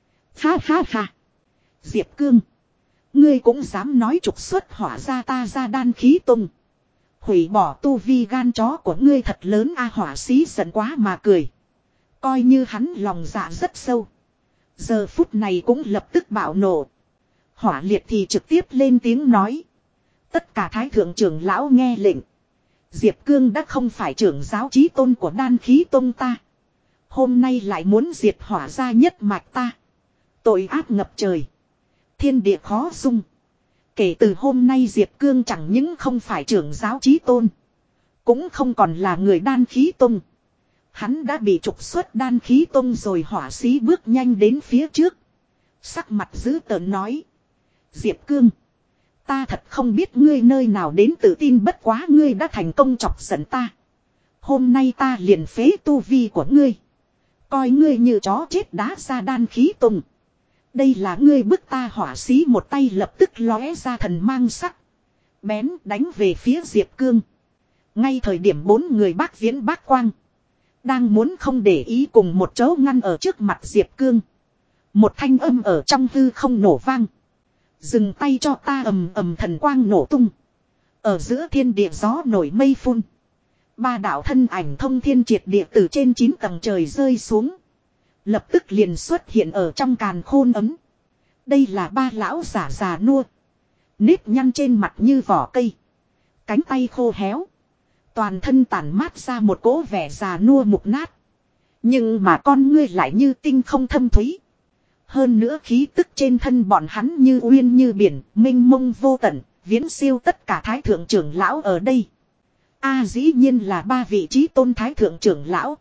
Ha ha ha. Diệp Cương. Ngươi cũng dám nói trục xuất hỏa ra ta ra đan khí tung. Hủy bỏ tu vi gan chó của ngươi thật lớn a. Hỏa sĩ giận quá mà cười. Coi như hắn lòng dạ rất sâu. Giờ phút này cũng lập tức bạo nổ. Hỏa liệt thì trực tiếp lên tiếng nói. Tất cả thái thượng trưởng lão nghe lệnh. Diệp Cương đã không phải trưởng giáo chí tôn của đan khí tông ta. Hôm nay lại muốn diệt hỏa ra nhất mạch ta. Tội ác ngập trời. Thiên địa khó dung. Kể từ hôm nay Diệp Cương chẳng những không phải trưởng giáo chí tôn. Cũng không còn là người đan khí tông. Hắn đã bị trục xuất đan khí tông rồi. Hỏa sĩ bước nhanh đến phía trước. Sắc mặt dữ tợn nói. Diệp Cương. Ta thật không biết ngươi nơi nào đến tự tin, bất quá ngươi đã thành công chọc giận ta. Hôm nay ta liền phế tu vi của ngươi. Coi ngươi như chó chết đá ra đan khí tùng. Đây là ngươi bức ta. Hỏa sĩ một tay lập tức lóe ra thần mang sắc. Bén đánh về phía Diệp Cương. Ngay thời điểm 4 người bác viễn bác quang. Đang muốn không để ý cùng một chỗ ngăn ở trước mặt Diệp Cương. Một thanh âm ở trong hư không nổ vang. Dừng tay cho ta. Ầm ầm thần quang nổ tung. Ở giữa thiên địa gió nổi mây phun. 3 đạo thân ảnh thông thiên triệt địa từ trên 9 tầng trời rơi xuống. Lập tức liền xuất hiện ở trong càn khôn ấm. Đây là 3 lão giả già nua. Nếp nhăn trên mặt như vỏ cây. Cánh tay khô héo. Toàn thân tản mát ra một cỗ vẻ già nua mục nát. Nhưng mà con ngươi lại như tinh không thâm thúy. Hơn nữa khí tức trên thân bọn hắn như uyên như biển, mênh mông vô tận, viễn siêu tất cả thái thượng trưởng lão ở đây. Dĩ nhiên là 3 vị trí tôn thái thượng trưởng lão.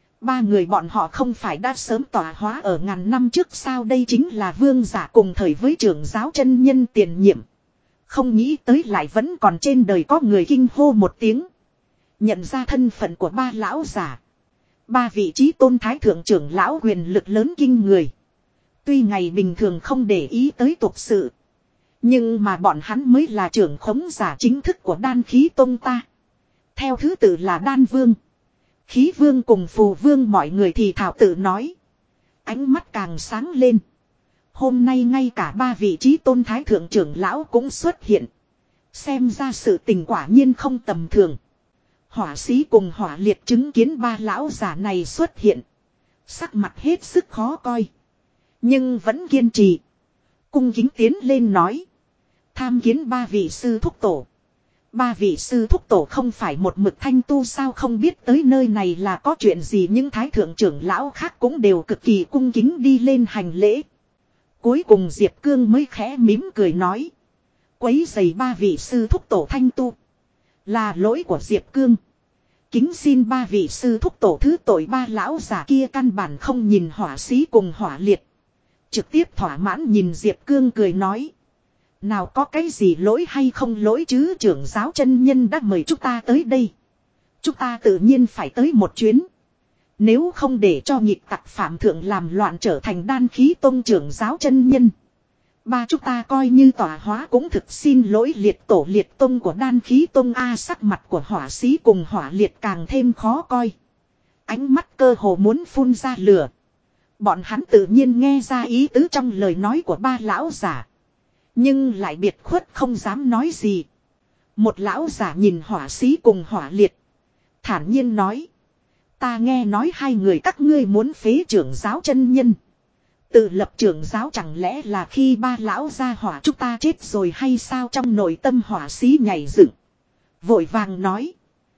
3 người bọn họ không phải đã sớm tỏa hóa ở ngàn năm trước sao? Đây chính là vương giả cùng thời với trưởng giáo chân nhân tiền nhiệm. Không nghĩ tới lại vẫn còn trên đời có người kinh hô một tiếng. Nhận ra thân phận của 3 lão giả. 3 vị trí tôn thái thượng trưởng lão quyền lực lớn kinh người. Tuy ngày bình thường không để ý tới tục sự. Nhưng mà bọn hắn mới là trưởng khống giả chính thức của đan khí tông ta. Theo thứ tự là đan vương, khí vương cùng phù vương. Mọi người thì thảo tự nói. Ánh mắt càng sáng lên. Hôm nay ngay cả 3 vị trí tôn thái thượng trưởng lão cũng xuất hiện. Xem ra sự tình quả nhiên không tầm thường. Hỏa sĩ cùng hỏa liệt chứng kiến 3 lão giả này xuất hiện. Sắc mặt hết sức khó coi. Nhưng vẫn kiên trì. Cung kính tiến lên nói. Tham kiến 3 vị sư thúc tổ. 3 vị sư thúc tổ không phải một mực thanh tu sao? Không biết tới nơi này là có chuyện gì. Nhưng thái thượng trưởng lão khác cũng đều cực kỳ cung kính đi lên hành lễ. Cuối cùng Diệp Cương mới khẽ mím cười nói. Quấy rầy 3 vị sư thúc tổ thanh tu. Là lỗi của Diệp Cương. Kính xin 3 vị sư thúc tổ thứ tội. 3 lão giả kia căn bản không nhìn hỏa sĩ cùng hỏa liệt. Trực tiếp thỏa mãn nhìn Diệp Cương cười nói. Nào có cái gì lỗi hay không lỗi chứ, trưởng giáo chân nhân đã mời chúng ta tới đây. Chúng ta tự nhiên phải tới một chuyến. Nếu không để cho nghịch tặc phạm thượng làm loạn trở thành đan khí tông trưởng giáo chân nhân. 3 chúng ta coi như tỏa hóa cũng thực xin lỗi liệt tổ liệt tông của đan khí tông. Sắc mặt của hỏa sĩ cùng hỏa liệt càng thêm khó coi. Ánh mắt cơ hồ muốn phun ra lửa. Bọn hắn tự nhiên nghe ra ý tứ trong lời nói của 3 lão giả. Nhưng lại biệt khuất không dám nói gì. Một lão giả nhìn hỏa sĩ cùng hỏa liệt. Thản nhiên nói. Ta nghe nói 2 người các ngươi muốn phế trưởng giáo chân nhân. Tự lập trưởng giáo chẳng lẽ là khi 3 lão gia hỏa chúng ta chết rồi hay sao? Trong nội tâm hỏa sĩ nhảy dựng. Vội vàng nói.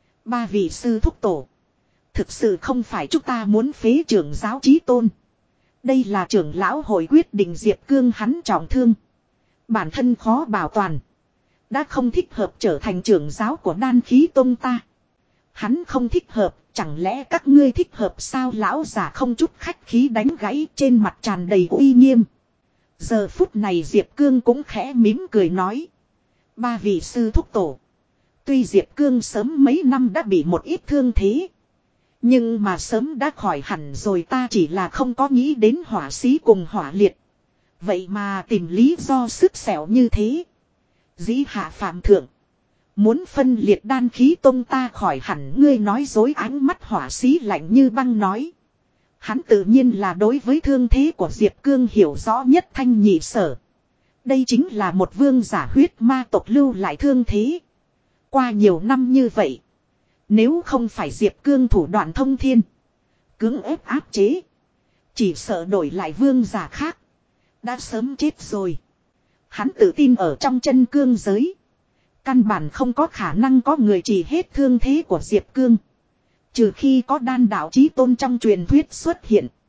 3 vị sư thúc tổ. Thực sự không phải chúng ta muốn phế trưởng giáo chí tôn. Đây là trưởng lão hội quyết định. Diệp Cương hắn trọng thương. Bản thân khó bảo toàn. Đã không thích hợp trở thành trưởng giáo của đan khí tông ta. Hắn không thích hợp, chẳng lẽ các ngươi thích hợp sao? Lão giả không chút khách khí đánh gãy, trên mặt tràn đầy uy nghiêm. Giờ phút này Diệp Cương cũng khẽ mỉm cười nói. Ba vị sư thúc tổ. Tuy Diệp Cương sớm mấy năm đã bị một ít thương thế. Nhưng mà sớm đã khỏi hẳn rồi, ta chỉ là không có nghĩ đến hỏa sĩ cùng hỏa liệt. Vậy mà tìm lý do sức sẹo như thế. Dĩ hạ phạm thượng. Muốn phân liệt đan khí tông ta khỏi hẳn, ngươi nói dối. Ánh mắt hỏa sĩ lạnh như băng nói. Hắn tự nhiên là đối với thương thế của Diệp Cương hiểu rõ nhất thanh nhị sở. Đây chính là một vương giả huyết ma tộc lưu lại thương thế. Qua nhiều năm như vậy. Nếu không phải Diệp Cương thủ đoạn thông thiên. Cưỡng ép áp chế. Chỉ sợ đổi lại vương giả khác. Đã sớm chết rồi. Hắn tự tin ở trong chân cương giới. Căn bản không có khả năng có người trị hết thương thế của Diệp Cương. Trừ khi có đan đạo chí tôn trong truyền thuyết xuất hiện.